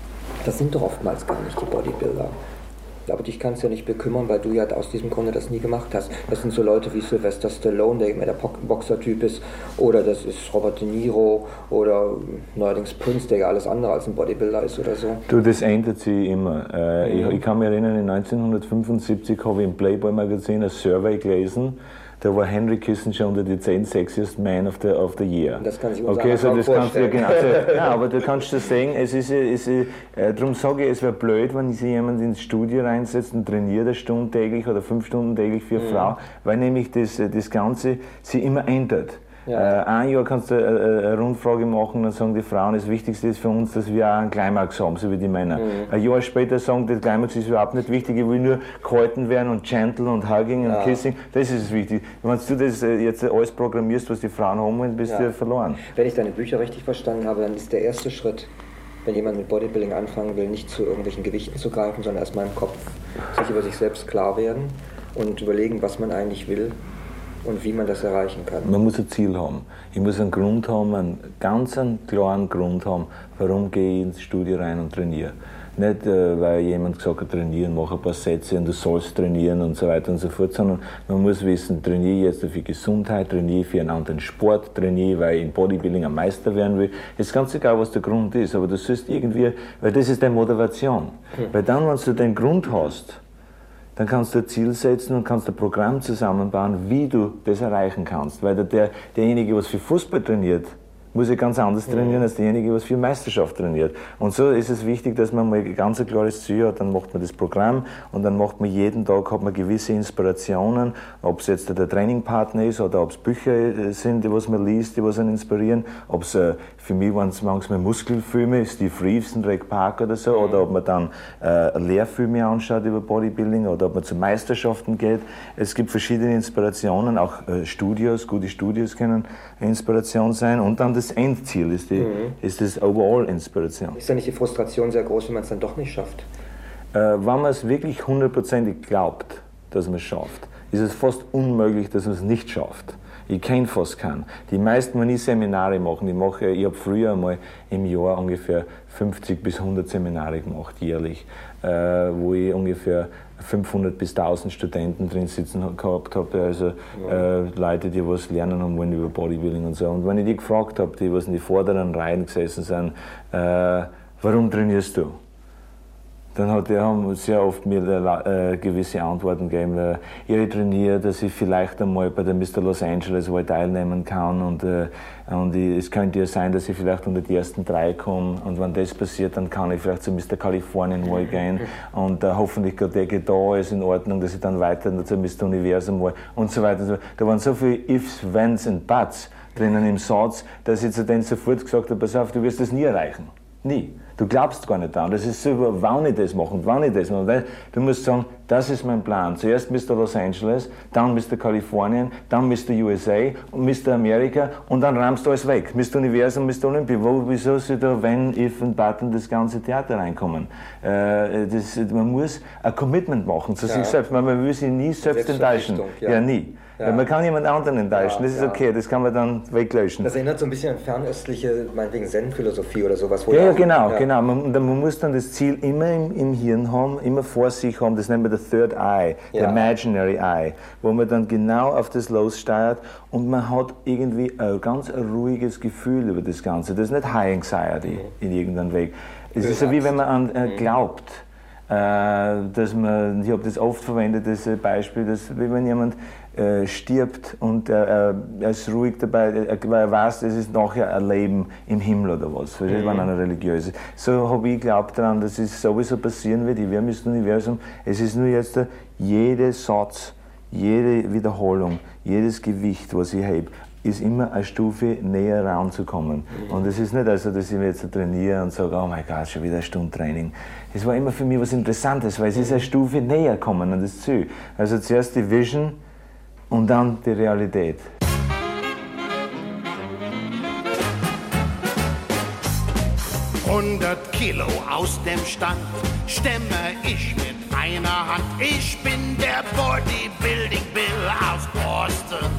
das sind doch oftmals gar nicht die Bodybuilder. Aber dich kann es ja nicht bekümmern, weil du ja aus diesem Grunde das nie gemacht hast. Das sind so Leute wie Sylvester Stallone, der immer der Boxertyp ist, oder das ist Robert De Niro oder neuerdings Prince, der ja alles andere als ein Bodybuilder ist oder so. Du, das ändert sich immer. Äh, mhm. ich, ich kann mich erinnern, in neunzehnhundertfünfundsiebzig habe ich im Playboy-Magazin ein Survey gelesen. Da war Henry Kissinger unter die zehn sexiest men of the, of the year. Das kann sich unser okay, so das kannst du ja vorstellen. genau. Ja, aber du kannst das sehen, es ist, es ist äh, darum sage ich, es wäre blöd, wenn sich jemand ins Studio reinsetzt und trainiert eine Stunde täglich oder fünf Stunden täglich für eine Mhm. Frau, weil nämlich das, das Ganze sich immer ändert. Ja. Äh, ein Jahr kannst du eine, eine Rundfrage machen und sagen, die Frauen, das Wichtigste ist für uns, dass wir auch einen Climax haben, so wie die Männer. Mhm. Ein Jahr später sagen, der Climax ist überhaupt nicht wichtig, ich will nur gehalten werden und gentle und hugging und Ja. kissing, das ist wichtig. Wenn du das jetzt alles programmierst, was die Frauen haben wollen, bist Ja. du verloren. Wenn ich deine Bücher richtig verstanden habe, dann ist der erste Schritt, wenn jemand mit Bodybuilding anfangen will, nicht zu irgendwelchen Gewichten zu greifen, sondern erstmal im Kopf sich über sich selbst klar werden und überlegen, was man eigentlich will und wie man das erreichen kann. Man muss ein Ziel haben. Ich muss einen Grund haben, einen ganz einen klaren Grund haben, warum gehe ich ins Studio rein und trainiere. Nicht, äh, weil jemand gesagt hat, trainieren, mach ein paar Sätze und du sollst trainieren und so weiter und so fort, sondern man muss wissen, trainiere ich jetzt für Gesundheit, trainiere ich für einen anderen Sport, trainiere ich, weil ich im Bodybuilding ein Meister werden will. Es ist ganz egal, was der Grund ist, aber du sollst irgendwie, weil das ist deine Motivation. Hm. Weil dann, wenn du den Grund hast, dann kannst du ein Ziel setzen und kannst ein Programm zusammenbauen, wie du das erreichen kannst. Weil der, derjenige, der für Fußball trainiert, muss ja ganz anders trainieren als derjenige, der für Meisterschaft trainiert. Und so ist es wichtig, dass man mal ein ganz klares Ziel hat, dann macht man das Programm und dann macht man jeden Tag hat man gewisse Inspirationen, ob es jetzt der Trainingpartner ist oder ob es Bücher sind, die was man liest, die was einen inspirieren, ob es äh, für mich waren es manchmal Muskelfilme, Steve Reeves und Rick Park oder so, mhm. oder ob man dann äh, Lehrfilme anschaut über Bodybuilding oder ob man zu Meisterschaften geht. Es gibt verschiedene Inspirationen, auch äh, Studios, gute Studios können Inspiration sein und dann das Endziel ist, die, mhm. ist das Overall-Inspiration. Ist da nicht die Frustration sehr groß, wenn man es dann doch nicht schafft? Äh, wenn man es wirklich hundertprozentig glaubt, dass man es schafft, ist es fast unmöglich, dass man es nicht schafft. Ich kenne fast keinen. Die meisten, wenn ich Seminare mache, ich, mache, ich habe früher einmal im Jahr ungefähr fünfzig bis hundert Seminare gemacht, jährlich, äh, wo ich ungefähr fünfhundert bis tausend Studenten drin sitzen gehabt habe, also äh, Leute, die was lernen haben wollen über Bodybuilding und so. Und wenn ich die gefragt habe, die was in die vorderen Reihen gesessen sind, äh, warum trainierst du? Dann hat die haben sehr oft mir äh, gewisse Antworten gegeben. Äh, ja, ich trainiere, dass ich vielleicht einmal bei der Mister Los Angeles mal teilnehmen kann und, äh, und ich, es könnte ja sein, dass ich vielleicht unter die ersten drei komme und wenn das passiert, dann kann ich vielleicht zu Mister Kalifornien mal gehen und äh, hoffentlich geht der geht da, ist in Ordnung, dass ich dann weiter zu Mister Universum mal und so weiter. Und so weiter. Da waren so viele Ifs, Wenns und Buts drinnen im Satz, dass ich zu denen sofort gesagt habe, pass auf, du wirst das nie erreichen. Nie. Du glaubst gar nicht daran. Das ist so, wann ich das mache und wann ich das mache. Du musst sagen, das ist mein Plan. Zuerst Mister Los Angeles, dann Mister Kalifornien, dann Mister U S A und Mister Amerika und dann rammst du alles weg. Mister Universum, Mister Olympia. Wo, wieso soll da, wenn, if und but und das ganze Theater reinkommen? Äh, das, man muss ein Commitment machen zu ja. sich selbst. Man, man will sich nie selbst enttäuschen. Ja. ja, nie. Ja. Man kann jemand anderen enttäuschen, ja, das ist ja. okay, das kann man dann weglöschen. Das erinnert so ein bisschen an fernöstliche, meinetwegen Zen-Philosophie oder sowas. Wo ja, ja, auch, genau, ja. genau. Man, man muss dann das Ziel immer im, im Hirn haben, immer vor sich haben, das nennen wir der Third Eye, ja. der Imaginary Eye, wo man dann genau auf das lossteuert und man hat irgendwie ein ganz ruhiges Gefühl über das Ganze. Das ist nicht High Anxiety mhm. in irgendeinem Weg. Es ist so wie wenn man an äh, glaubt. Äh, dass man, ich habe das oft verwendet, das Beispiel, dass wie wenn jemand äh, stirbt und er, er ist ruhig dabei, weil er weiß, es ist nachher ein Leben im Himmel oder was, mhm. wenn einer religiös ist. So habe ich geglaubt daran, dass es sowieso passieren wird, ich werde im Universum, es ist nur jetzt jeder Satz, jede Wiederholung, jedes Gewicht, was ich hebe, ist immer eine Stufe näher ranzukommen. Mhm. Und es ist nicht also, dass ich mich jetzt trainiere und sage, oh mein Gott, schon wieder eine Stunde Training. Es war immer für mich was Interessantes, weil es ist eine Stufe näher gekommen an das Ziel. Also zuerst die Vision und dann die Realität. hundert Kilo aus dem Stand stemme ich mit einer Hand. Ich bin der Bodybuilding Bill aus Boston.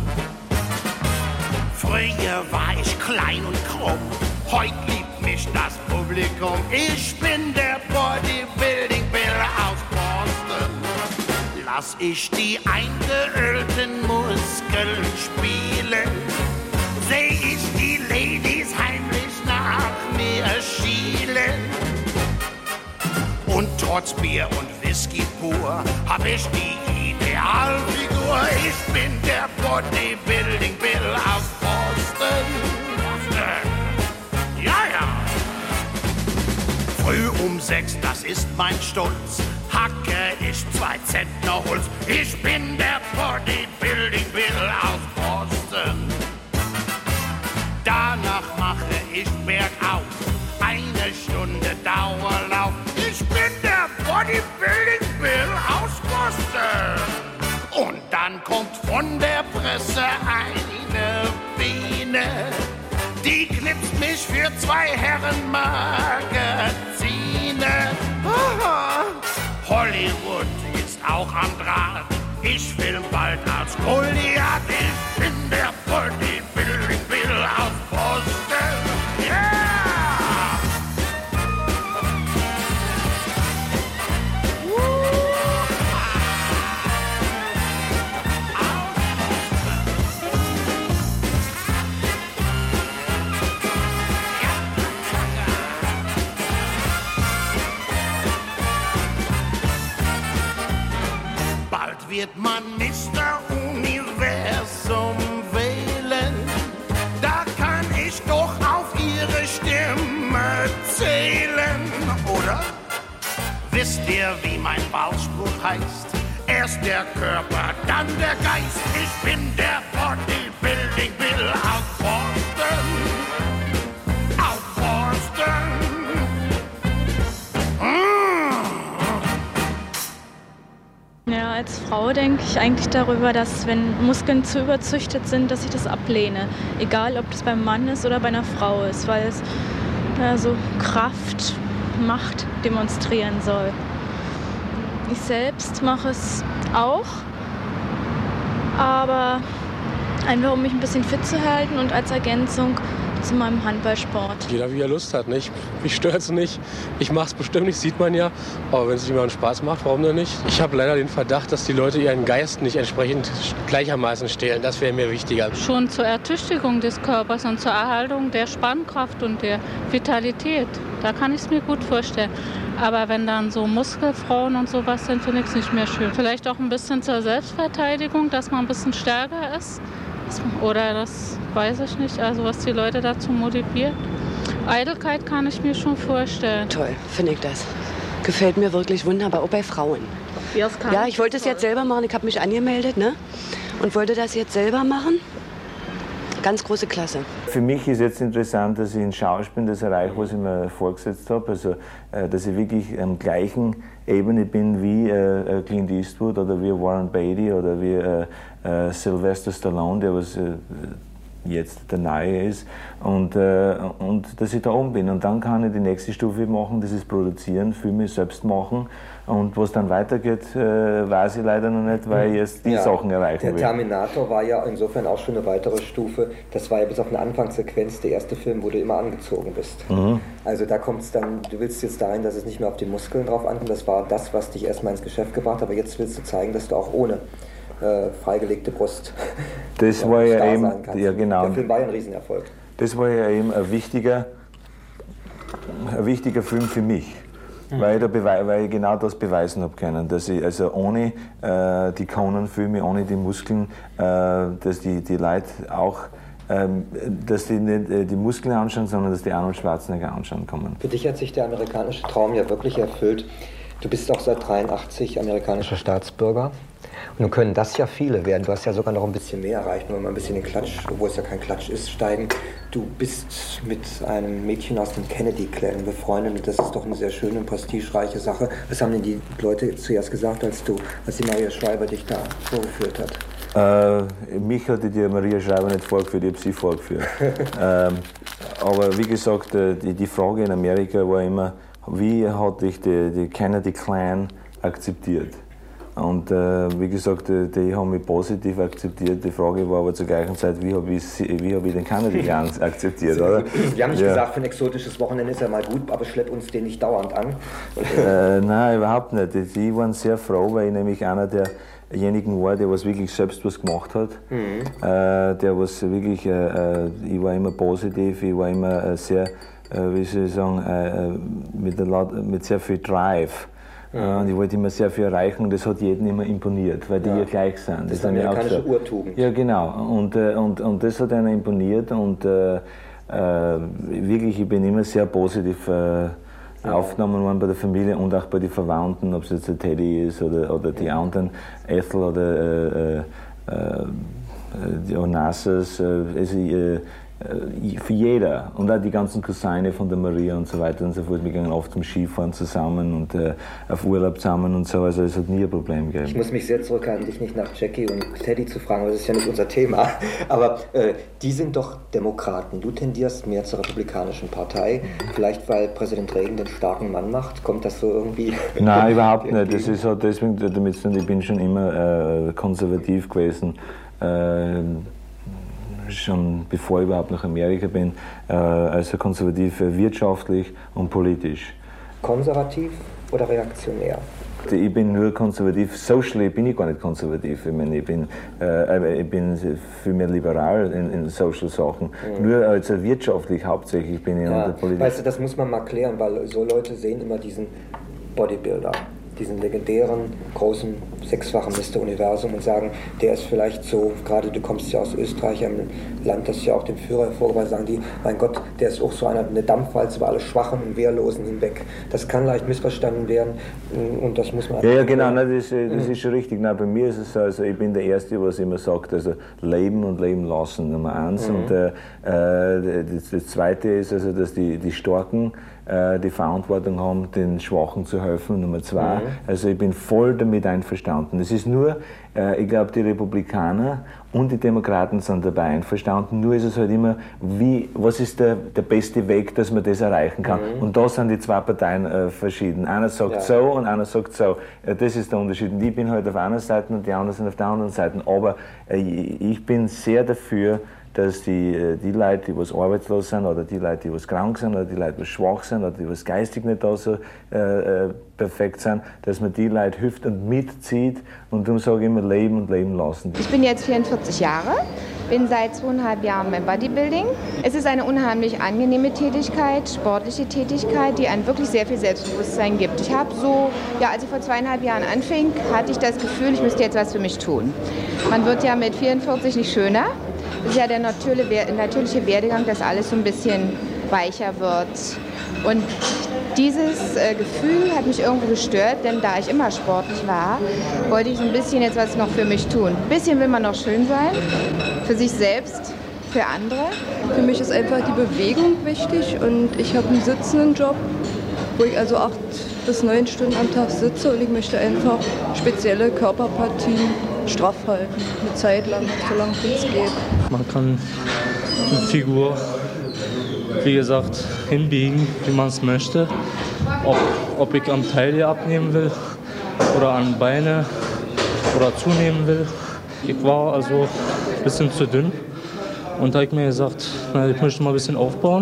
Früher war ich klein und krumm, heute liebt mich das Publikum. Ich bin der Bodybuilding Bill aus Boston. Lass ich die eingeölten Muskeln spielen, seh ich die Ladies heimlich nach mir schielen. Und trotz Bier und Whisky pur hab ich die Idealfigur. Ich bin der Bodybuilding Bill aus Boston. Ja, ja. Früh um sechs, das ist mein Stolz, hacke ich zwei Zentner Holz. Ich bin der Bodybuilding Bill aus Boston. Danach mache ich bergauf eine Stunde Dauerlauf. Ich bin der Bodybuilding Bill aus Boston. Und dann kommt von der Presse eine Biene, die knipst mich für zwei Herrenmagazine. Hollywood ist auch am Draht. Ich film bald als Goliath. Ich bin der Bodybuilding Bill aus Boston. Yeah! Bald wird man Mister Universum wählen. Da kann ich doch auf Ihre Stimme zählen, oder? Wisst ihr, wie mein Wahlspruch heißt? Erst der Körper, dann der Geist. Ich bin der Bodybuilding Bill aus Boston. Aus Boston. Ja, als Frau denke ich eigentlich darüber, dass wenn Muskeln zu überzüchtet sind, dass ich das ablehne. Egal, ob das beim Mann ist oder bei einer Frau ist, weil es ja, so Kraft, Macht demonstrieren soll. Ich selbst mache es auch, aber einfach um mich ein bisschen fit zu halten und als Ergänzung zu meinem Handballsport. Jeder wie er Lust hat, nicht? Mich stört's nicht. Ich mach's bestimmt nicht, sieht man ja. Aber wenn es jemandem Spaß macht, warum denn nicht? Ich habe leider den Verdacht, dass die Leute ihren Geist nicht entsprechend gleichermaßen stehlen. Das wäre mir wichtiger. Schon zur Ertüchtigung des Körpers und zur Erhaltung der Spannkraft und der Vitalität. Da kann ich es mir gut vorstellen. Aber wenn dann so Muskelfrauen und sowas sind, finde ich es nicht mehr schön. Vielleicht auch ein bisschen zur Selbstverteidigung, dass man ein bisschen stärker ist. Oder das weiß ich nicht, also was die Leute dazu motiviert. Eitelkeit kann ich mir schon vorstellen. Toll, finde ich das. Gefällt mir wirklich wunderbar, auch bei Frauen. Ja, ja ich wollte es jetzt selber machen, ich habe mich angemeldet, ne? Und wollte das jetzt selber machen. Ganz große Klasse. Für mich ist jetzt interessant, dass ich in Schauspiel das erreiche, was ich mir vorgesetzt habe. Also, dass ich wirklich am gleichen Ebene bin wie äh, Clint Eastwood oder wie Warren Beatty oder wie äh, äh, Sylvester Stallone, der was äh, jetzt der Neue ist. Und, äh, und dass ich da oben bin. Und dann kann ich die nächste Stufe machen, das ist produzieren, Filme selbst machen. Und was dann weitergeht, äh, weiß ich leider noch nicht, weil ich jetzt die ja, Sachen erreichen will. Der Terminator war ja insofern auch schon eine weitere Stufe. Das war ja bis auf eine Anfangssequenz der erste Film, wo du immer angezogen bist. Mhm. Also da kommt es dann, du willst jetzt dahin, dass es nicht mehr auf die Muskeln drauf ankommt. Das war das, was dich erstmal ins Geschäft gebracht hat. Aber jetzt willst du zeigen, dass du auch ohne äh, freigelegte Brust das ja, war ja eben, ja, genau. Der Film war ja ein Riesenerfolg. Das war ja eben ein wichtiger, ein wichtiger Film für mich. Mhm. Weil, ich da weil ich genau das beweisen habe können, dass ich also ohne äh, die Conan-Filme, ohne die Muskeln, äh, dass die, die Leute auch, ähm, dass die nicht äh, die Muskeln anschauen, sondern dass die Arnold Schwarzenegger anschauen kommen. Für dich hat sich der amerikanische Traum ja wirklich erfüllt. Du bist auch seit dreiundachtzig amerikanischer Staatsbürger. Und nun können das ja viele werden. Du hast ja sogar noch ein bisschen mehr erreicht, nur wenn man ein bisschen den Klatsch, obwohl es ja kein Klatsch ist, steigen. Du bist mit einem Mädchen aus dem Kennedy-Clan befreundet und das ist doch eine sehr schöne und prestigereiche Sache. Was haben denn die Leute zuerst gesagt, als du, als die Maria Schreiber dich da vorgeführt hat? Äh, mich hatte die Maria Schreiber nicht vorgeführt, ich habe sie vorgeführt. ähm, aber wie gesagt, die, die Frage in Amerika war immer, wie hat dich die, die Kennedy-Clan akzeptiert? Und äh, wie gesagt, die, die haben mich positiv akzeptiert. Die Frage war aber zur gleichen Zeit, wie habe ich, wie hab ich den Kennedy-Clan akzeptiert, oder? Wir haben nicht ja. gesagt, für ein exotisches Wochenende ist ja mal gut, aber schlepp uns den nicht dauernd an. äh, nein, überhaupt nicht. Die, die waren sehr froh, weil ich nämlich einer derjenigen war, der was wirklich selbst was gemacht hat. Mhm. Äh, der was wirklich, äh, ich war immer positiv, ich war immer äh, sehr, äh, wie soll ich sagen, äh, mit, mit sehr viel Drive. Ja. Und ich wollte immer sehr viel erreichen und das hat jedem immer imponiert, weil die ja, ja gleich sind. Das ist eine amerikanische Urtugend. Ja, genau. Und, und, und das hat einer imponiert und äh, äh, wirklich, ich bin immer sehr positiv äh, ja. aufgenommen worden bei der Familie und auch bei den Verwandten, ob es jetzt der Teddy ist oder, oder die ja. anderen, Ethel oder äh, äh, die Onassis. Äh, also, äh, für jeder und auch die ganzen Cousine von der Maria und so weiter und so fort. Wir gingen oft zum Skifahren zusammen und äh, auf Urlaub zusammen und so, also es hat nie ein Problem gegeben. Ich muss mich sehr zurückhalten, dich nicht nach Jackie und Teddy zu fragen, weil das ist ja nicht unser Thema, aber äh, die sind doch Demokraten. Du tendierst mehr zur Republikanischen Partei, vielleicht weil Präsident Reagan den starken Mann macht, kommt das so irgendwie? Nein, überhaupt nicht. Das ist halt deswegen, damit ich bin schon immer äh, konservativ gewesen. Äh, schon bevor ich überhaupt nach Amerika bin, äh, also konservativ äh, wirtschaftlich und politisch. Konservativ oder reaktionär? Ich bin nur konservativ, socially bin ich gar nicht konservativ. Ich meine, ich bin, äh, ich bin viel mehr liberal in, in social Sachen. Mhm. Nur also wirtschaftlich hauptsächlich bin ich ja. unter Politik. Weißt du, das muss man mal klären, weil so Leute sehen immer diesen Bodybuilder, diesen legendären, großen, sechsfachen Mister Universum und sagen, der ist vielleicht so, gerade du kommst ja aus Österreich, einem Land, das ja auch den Führer hervorgebracht, sagen die, mein Gott, der ist auch so einer, eine Dampfwalze über alle Schwachen und Wehrlosen hinweg. Das kann leicht missverstanden werden und das muss man... Ja, ja genau, nein, das, das ist schon richtig. Nein, bei mir ist es so, also ich bin der Erste, was immer sagt, also leben und leben lassen, Nummer eins. Mhm. Und äh, das, das Zweite ist also, dass die, die Starken die Verantwortung haben, den Schwachen zu helfen, Nummer zwei. Mhm. Also ich bin voll damit einverstanden. Es ist nur, äh, ich glaube, die Republikaner und die Demokraten sind dabei einverstanden, nur ist es halt immer, wie, was ist der, der beste Weg, dass man das erreichen kann. Mhm. Und da sind die zwei Parteien äh, verschieden. Einer sagt ja. so und einer sagt so. Äh, das ist der Unterschied. Und ich bin halt auf einer Seite und die anderen sind auf der anderen Seite. Aber äh, ich bin sehr dafür, dass die, die Leute, die was arbeitslos sind, oder die Leute, die was krank sind, oder die Leute, die was schwach sind, oder die was geistig nicht da so äh, perfekt sind, dass man die Leute hilft und mitzieht. Und darum sage ich immer, leben und leben lassen. Ich bin jetzt vierundvierzig Jahre, bin seit zweieinhalb Jahren beim Bodybuilding. Es ist eine unheimlich angenehme Tätigkeit, sportliche Tätigkeit, die einem wirklich sehr viel Selbstbewusstsein gibt. Ich habe so, ja, als ich vor zweieinhalb Jahren anfing, hatte ich das Gefühl, ich müsste jetzt was für mich tun. Man wird ja mit vierundvierzig nicht schöner. Das ist ja der natürliche Werdegang, dass alles so ein bisschen weicher wird. Und dieses äh, Gefühl hat mich irgendwo gestört, denn da ich immer sportlich war, wollte ich so ein bisschen jetzt was noch für mich tun. Ein bisschen will man noch schön sein, für sich selbst, für andere. Für mich ist einfach die Bewegung wichtig und ich habe einen sitzenden Job, wo ich also acht bis neun Stunden am Tag sitze und ich möchte einfach spezielle Körperpartien straff halten, eine Zeit lang, so lange wie es geht. Man kann eine Figur, wie gesagt, hinbiegen, wie man es möchte. Ob, ob ich am Taille abnehmen will oder an Beine oder zunehmen will. Ich war also ein bisschen zu dünn und da habe ich mir gesagt, na, ich möchte mal ein bisschen aufbauen.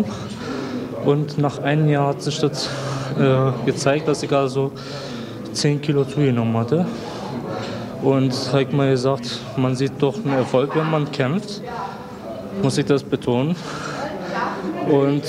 Und nach einem Jahr hat sich das äh, gezeigt, dass ich also zehn Kilo zugenommen hatte. Und habe ich mal gesagt, man sieht doch einen Erfolg, wenn man kämpft, muss ich das betonen. Und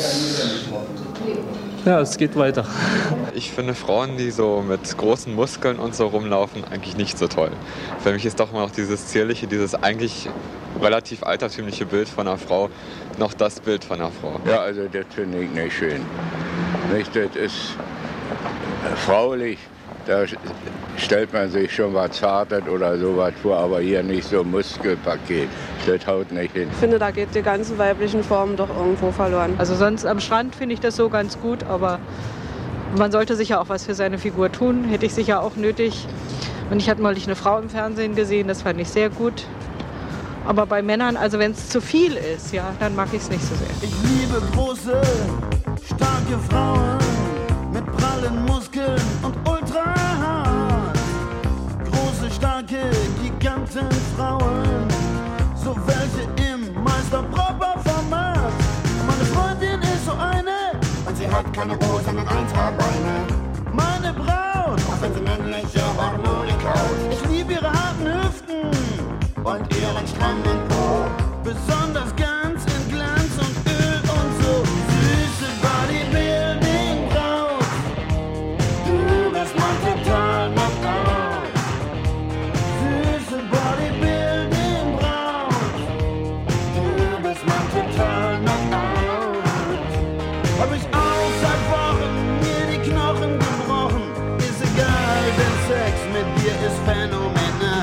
ja, es geht weiter. Ich finde Frauen, die so mit großen Muskeln und so rumlaufen, eigentlich nicht so toll. Für mich ist doch immer noch dieses zierliche, dieses eigentlich relativ altertümliche Bild von einer Frau noch das Bild von einer Frau. Ja, also das finde ich nicht schön. Nicht, das ist fraulich, da stellt man sich schon was Zartes oder sowas vor, aber hier nicht so ein Muskelpaket. Das haut nicht hin. Ich finde, da geht die ganzen weiblichen Formen doch irgendwo verloren. Also sonst am Strand finde ich das so ganz gut, aber man sollte sicher auch was für seine Figur tun. Hätte ich sicher auch nötig. Und ich hatte neulich eine Frau im Fernsehen gesehen, das fand ich sehr gut. Aber bei Männern, also wenn es zu viel ist, ja, dann mag ich es nicht so sehr. Ich liebe große, starke Frauen mit prallen Muskeln und Ultrahaut. Große, starke Gigantenfrauen, so welche im Meister-Propper-Format. Meine Freundin ist so eine, und sie hat keine Hose, sondern ein paar Beine. Meine Braut, auch wenn sie männliche Hormone kaut. Ich liebe ihre harten Hüften und ihren strammen Po. Besonders ganz in Glanz und Öl und so. Süße Bodybuilding-Braut, du bist mein total Knockout. Süße Bodybuilding-Braut, du bist mein total Knockout. Hab ich auch seit Wochen mir die Knochen gebrochen. Ist egal, denn Sex mit dir ist phänomenal.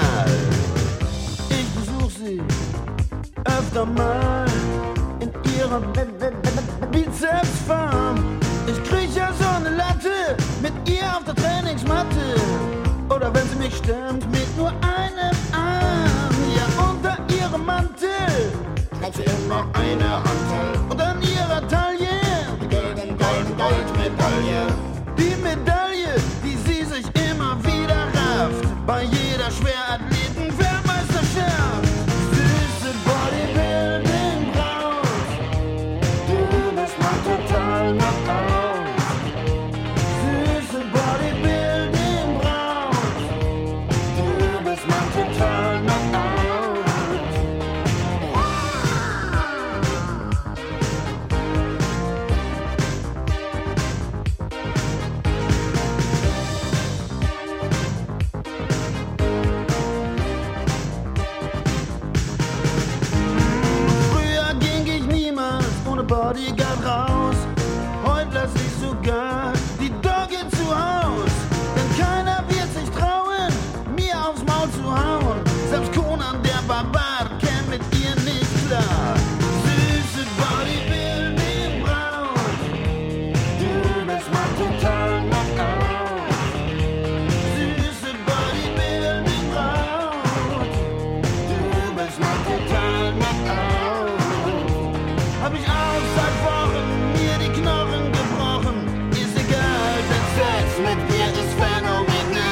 Ich besuch sie öfter mal in ihrer Bizepsfarm. Ich krieg ja so eine Latte mit ihr auf der Trainingsmatte. Oder wenn sie mich stemmt mit nur einem Arm. Ja, unter ihrem Mantel trägt sie immer eine Hantel. Und an ihrer Taille die golden, golden, Goldmedaille. Die Medaille, die sie sich immer wieder rafft bei jeder Schwerathletenweltmeisterschaft. Süße Bodybuilding-Braut, du bist mein total Knockout. Süße Bodybuilding-Braut, du bist mein total Knockout. Bodyguard raus, heute lass ich sogar die Dogge zu Haus. Denn keiner wird sich trauen, mir aufs Maul zu hauen. Selbst Conan der Barbar käme mit ihr nicht klar. Süße Bodybuilding-Braut, du bist mein total Knockout. Süße Bodybuilding-Braut, du bist mein total Knockout. Hab ich auch seit Wochen mir die Knochen gebrochen. Ist egal, denn Sex mit dir ist phänomenal.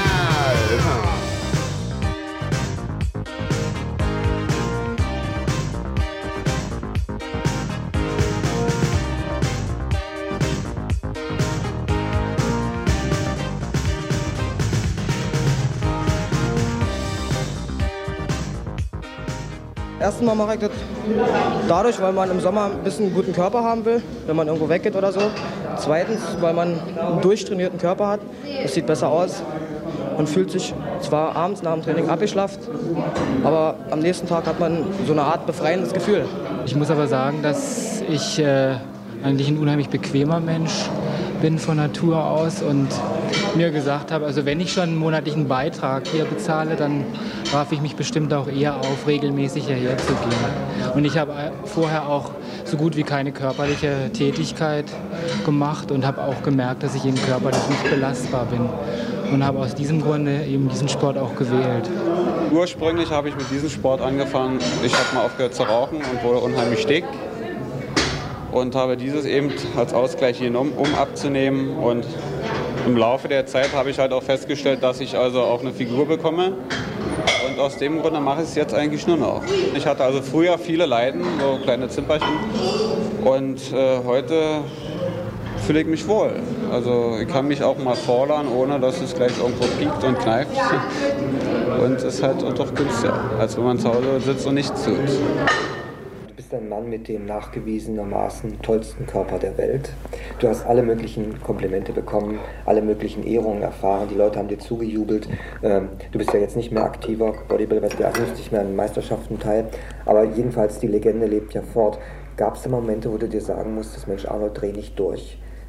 Erstens mal mache ich das dadurch, weil man im Sommer ein bisschen einen guten Körper haben will, wenn man irgendwo weggeht oder so. Zweitens, weil man einen durchtrainierten Körper hat. Das sieht besser aus. Man fühlt sich zwar abends nach dem Training abgeschlafft, aber am nächsten Tag hat man so eine Art befreiendes Gefühl. Ich muss aber sagen, dass ich äh, eigentlich ein unheimlich bequemer Mensch bin von Natur aus und mir gesagt habe, also wenn ich schon einen monatlichen Beitrag hier bezahle, dann darf ich mich bestimmt auch eher auf, regelmäßig hierher zu gehen. Und ich habe vorher auch so gut wie keine körperliche Tätigkeit gemacht und habe auch gemerkt, dass ich eben körperlich nicht belastbar bin. Und habe aus diesem Grunde eben diesen Sport auch gewählt. Ursprünglich habe ich mit diesem Sport angefangen. Ich habe mal aufgehört zu rauchen und wurde unheimlich dick. Und habe dieses eben als Ausgleich genommen, um abzunehmen. Und im Laufe der Zeit habe ich halt auch festgestellt, dass ich also auch eine Figur bekomme. Und aus dem Grunde mache ich es jetzt eigentlich nur noch. Ich hatte also früher viele Leiden, so kleine Zimperchen. Und äh, heute fühle ich mich wohl. Also ich kann mich auch mal fordern, ohne dass es gleich irgendwo piekt und kneift. Und es ist halt doch günstiger, als wenn man zu Hause sitzt und nichts tut. Du bist ein Mann mit dem nachgewiesenermaßen tollsten Körper der Welt. Du hast alle möglichen Komplimente bekommen, alle möglichen Ehrungen erfahren. Die Leute haben dir zugejubelt. Du bist ja jetzt nicht mehr aktiver Bodybuilder, du nimmst nicht mehr an Meisterschaften teil. Aber jedenfalls, die Legende lebt ja fort. Gab es da Momente, wo du dir sagen musstest, Mensch Arnold, dreh nicht durch.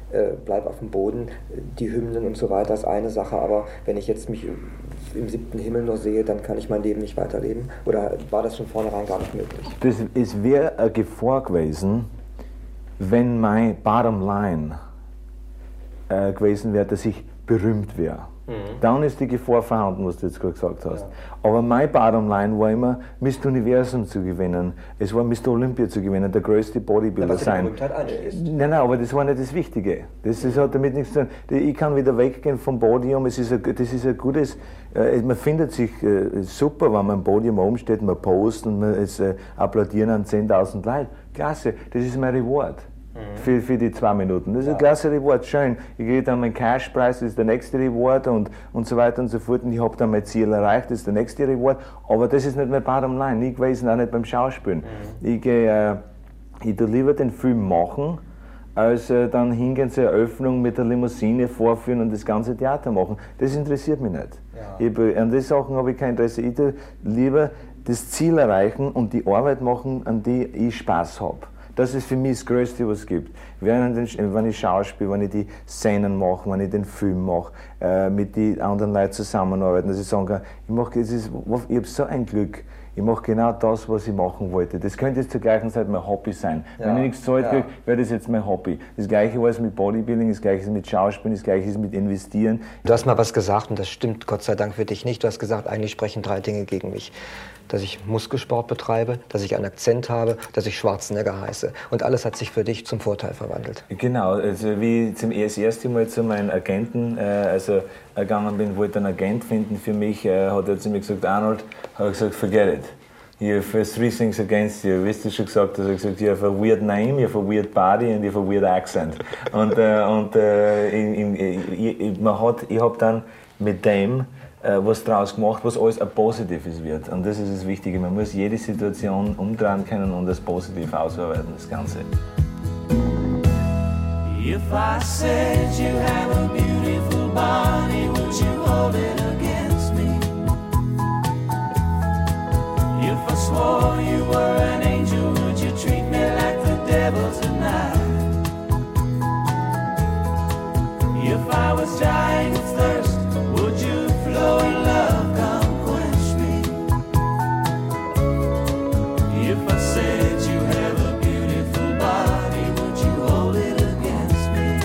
äh, bleib auf dem Boden, die Hymnen und so weiter ist eine Sache, aber wenn ich jetzt mich im siebten Himmel nur sehe, dann kann ich mein Leben nicht weiterleben? Oder war das von vornherein gar nicht möglich? Das, es wäre eine Gefahr gewesen, wenn mein Bottom Line äh, gewesen wäre, dass ich berühmt wäre. Mhm. Dann ist die Gefahr vorhanden, was du jetzt gerade gesagt hast. Ja. Aber mein Bottom Line war immer, Mister Universum zu gewinnen. Es war Mister Olympia zu gewinnen, der größte Bodybuilder ja, sein. Nein, nein, aber das war nicht das Wichtige. Das, das hat damit nichts zu tun. Ich kann wieder weggehen vom Podium. Es ist ein, das ist ein gutes, äh, man findet sich äh, super, wenn man am Podium oben steht, man post und man, es äh, applaudieren an zehntausend Leute. Klasse, das ist mein Reward. Für, für die zwei Minuten. Das ist ein klasse Reward, schön. Ich kriege dann meinen Cashpreis, das ist der nächste Reward und, und so weiter und so fort. Und ich habe dann mein Ziel erreicht, das ist der nächste Reward. Aber das ist nicht mein Bottom Line, nie gewesen, auch nicht beim Schauspielen. Mhm. Ich gehe, äh, ich tue lieber den Film machen, als äh, dann hingehen zur Eröffnung mit der Limousine vorführen und das ganze Theater machen. Das interessiert mich nicht. Ja. Ich, an die Sachen habe ich kein Interesse. Ich tue lieber das Ziel erreichen und die Arbeit machen, an die ich Spaß habe. Das ist für mich das Größte, was es gibt. Wenn ich Schauspiel, wenn ich die Szenen mache, wenn ich den Film mache, äh, mit den anderen Leuten zusammenarbeiten, dass ich sagen kann, ich, mache, es ist, ich habe so ein Glück, ich mache genau das, was ich machen wollte. Das könnte jetzt zur gleichen Zeit mein Hobby sein. Ja. Wenn ich nichts zahlt kriege, wäre das jetzt mein Hobby. Das Gleiche war es mit Bodybuilding, das Gleiche ist mit Schauspielen, das Gleiche ist mit Investieren. Du hast mal was gesagt und das stimmt Gott sei Dank für dich nicht. Du hast gesagt, eigentlich sprechen drei Dinge gegen mich. Dass ich Muskelsport betreibe, dass ich einen Akzent habe, dass ich Schwarzenegger heiße. Und alles hat sich für dich zum Vorteil verwandelt. Genau, also wie ich zum das erste Mal zu meinem Agenten äh, also, gegangen bin, wollte einen Agent finden für mich, äh, hat er zu mir gesagt, Arnold, hat er gesagt, forget it. You have three things against you. Wie hast du schon gesagt? Er hat gesagt, you have a weird name, you have a weird body and you have a weird accent. Und, äh, und äh, in, in, ich, man hat, ich habe dann mit dem was draus gemacht, was alles ein Positives wird. Und das ist das Wichtige. Man muss jede Situation umdrehen können und das positiv ausarbeiten, das Ganze. If I said you have a beautiful body, would you hold it against me? If I swore you were an angel, would you treat me like the devil tonight? If I was dying of thirst, would you flow in love, come quench me? If I said you have a beautiful body, would you hold it against me?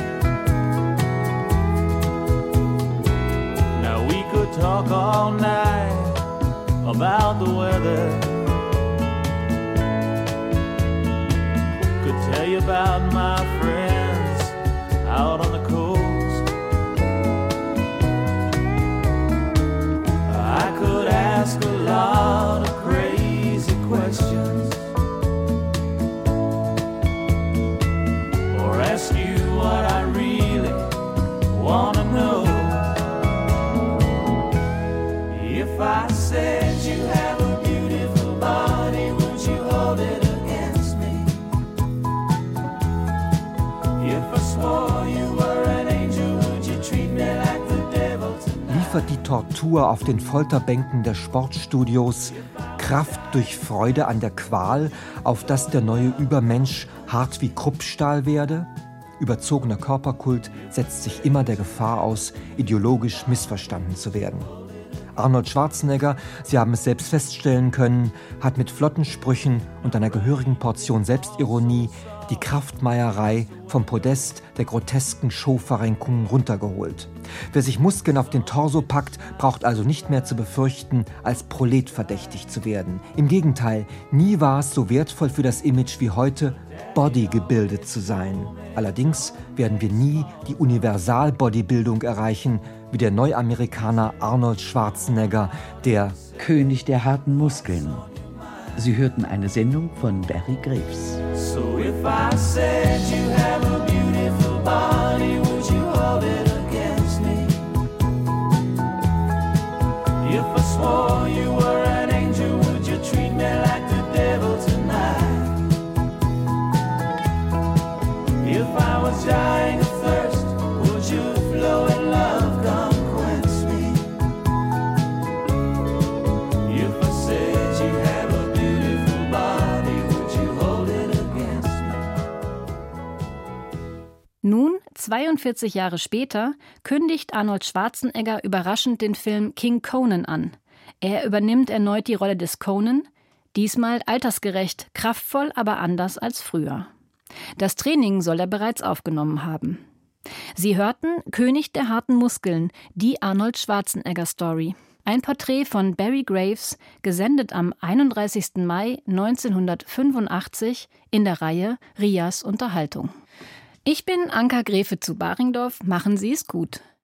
Now we could talk all night about the weather. Could tell you about my friends out on the coast. I could ask a lot of crazy questions, or ask you what I really want to know. If I said you have a beautiful body, would you hold it against me? If I swore you were an angel, would you treat me like the devil tonight? Liefert die Tortur auf den Folterbänken der Sportstudios Kraft durch Freude an der Qual, auf dass der neue Übermensch hart wie Kruppstahl werde? Überzogener Körperkult setzt sich immer der Gefahr aus, ideologisch missverstanden zu werden. Arnold Schwarzenegger, Sie haben es selbst feststellen können, hat mit flotten Sprüchen und einer gehörigen Portion Selbstironie die Kraftmeierei vom Podest der grotesken Showverrenkungen runtergeholt. Wer sich Muskeln auf den Torso packt, braucht also nicht mehr zu befürchten, als Prolet verdächtig zu werden. Im Gegenteil, nie war es so wertvoll für das Image wie heute, bodygebildet zu sein. Allerdings werden wir nie die Universal-Bodybuildung erreichen, wie der Neuamerikaner Arnold Schwarzenegger, der König der harten Muskeln. Sie hörten eine Sendung von Barry Graves. So if I said you have a beautiful body, would you hold it against me? If I swore you were an angel, would you treat me like the devil tonight? If I was dying of thirst, would you flow in love, come quench me? If I said you have a beautiful body, would you hold it against me? Nun zwei zweiundvierzig Jahre später kündigt Arnold Schwarzenegger überraschend den Film King Conan an. Er übernimmt erneut die Rolle des Conan, diesmal altersgerecht, kraftvoll, aber anders als früher. Das Training soll er bereits aufgenommen haben. Sie hörten König der harten Muskeln, die Arnold Schwarzenegger-Story. Ein Porträt von Barry Graves, gesendet am einunddreißigsten Mai neunzehnhundertfünfundachtzig in der Reihe Rias Unterhaltung. Ich bin Anka Gräfe zu Baringdorf. Machen Sie es gut.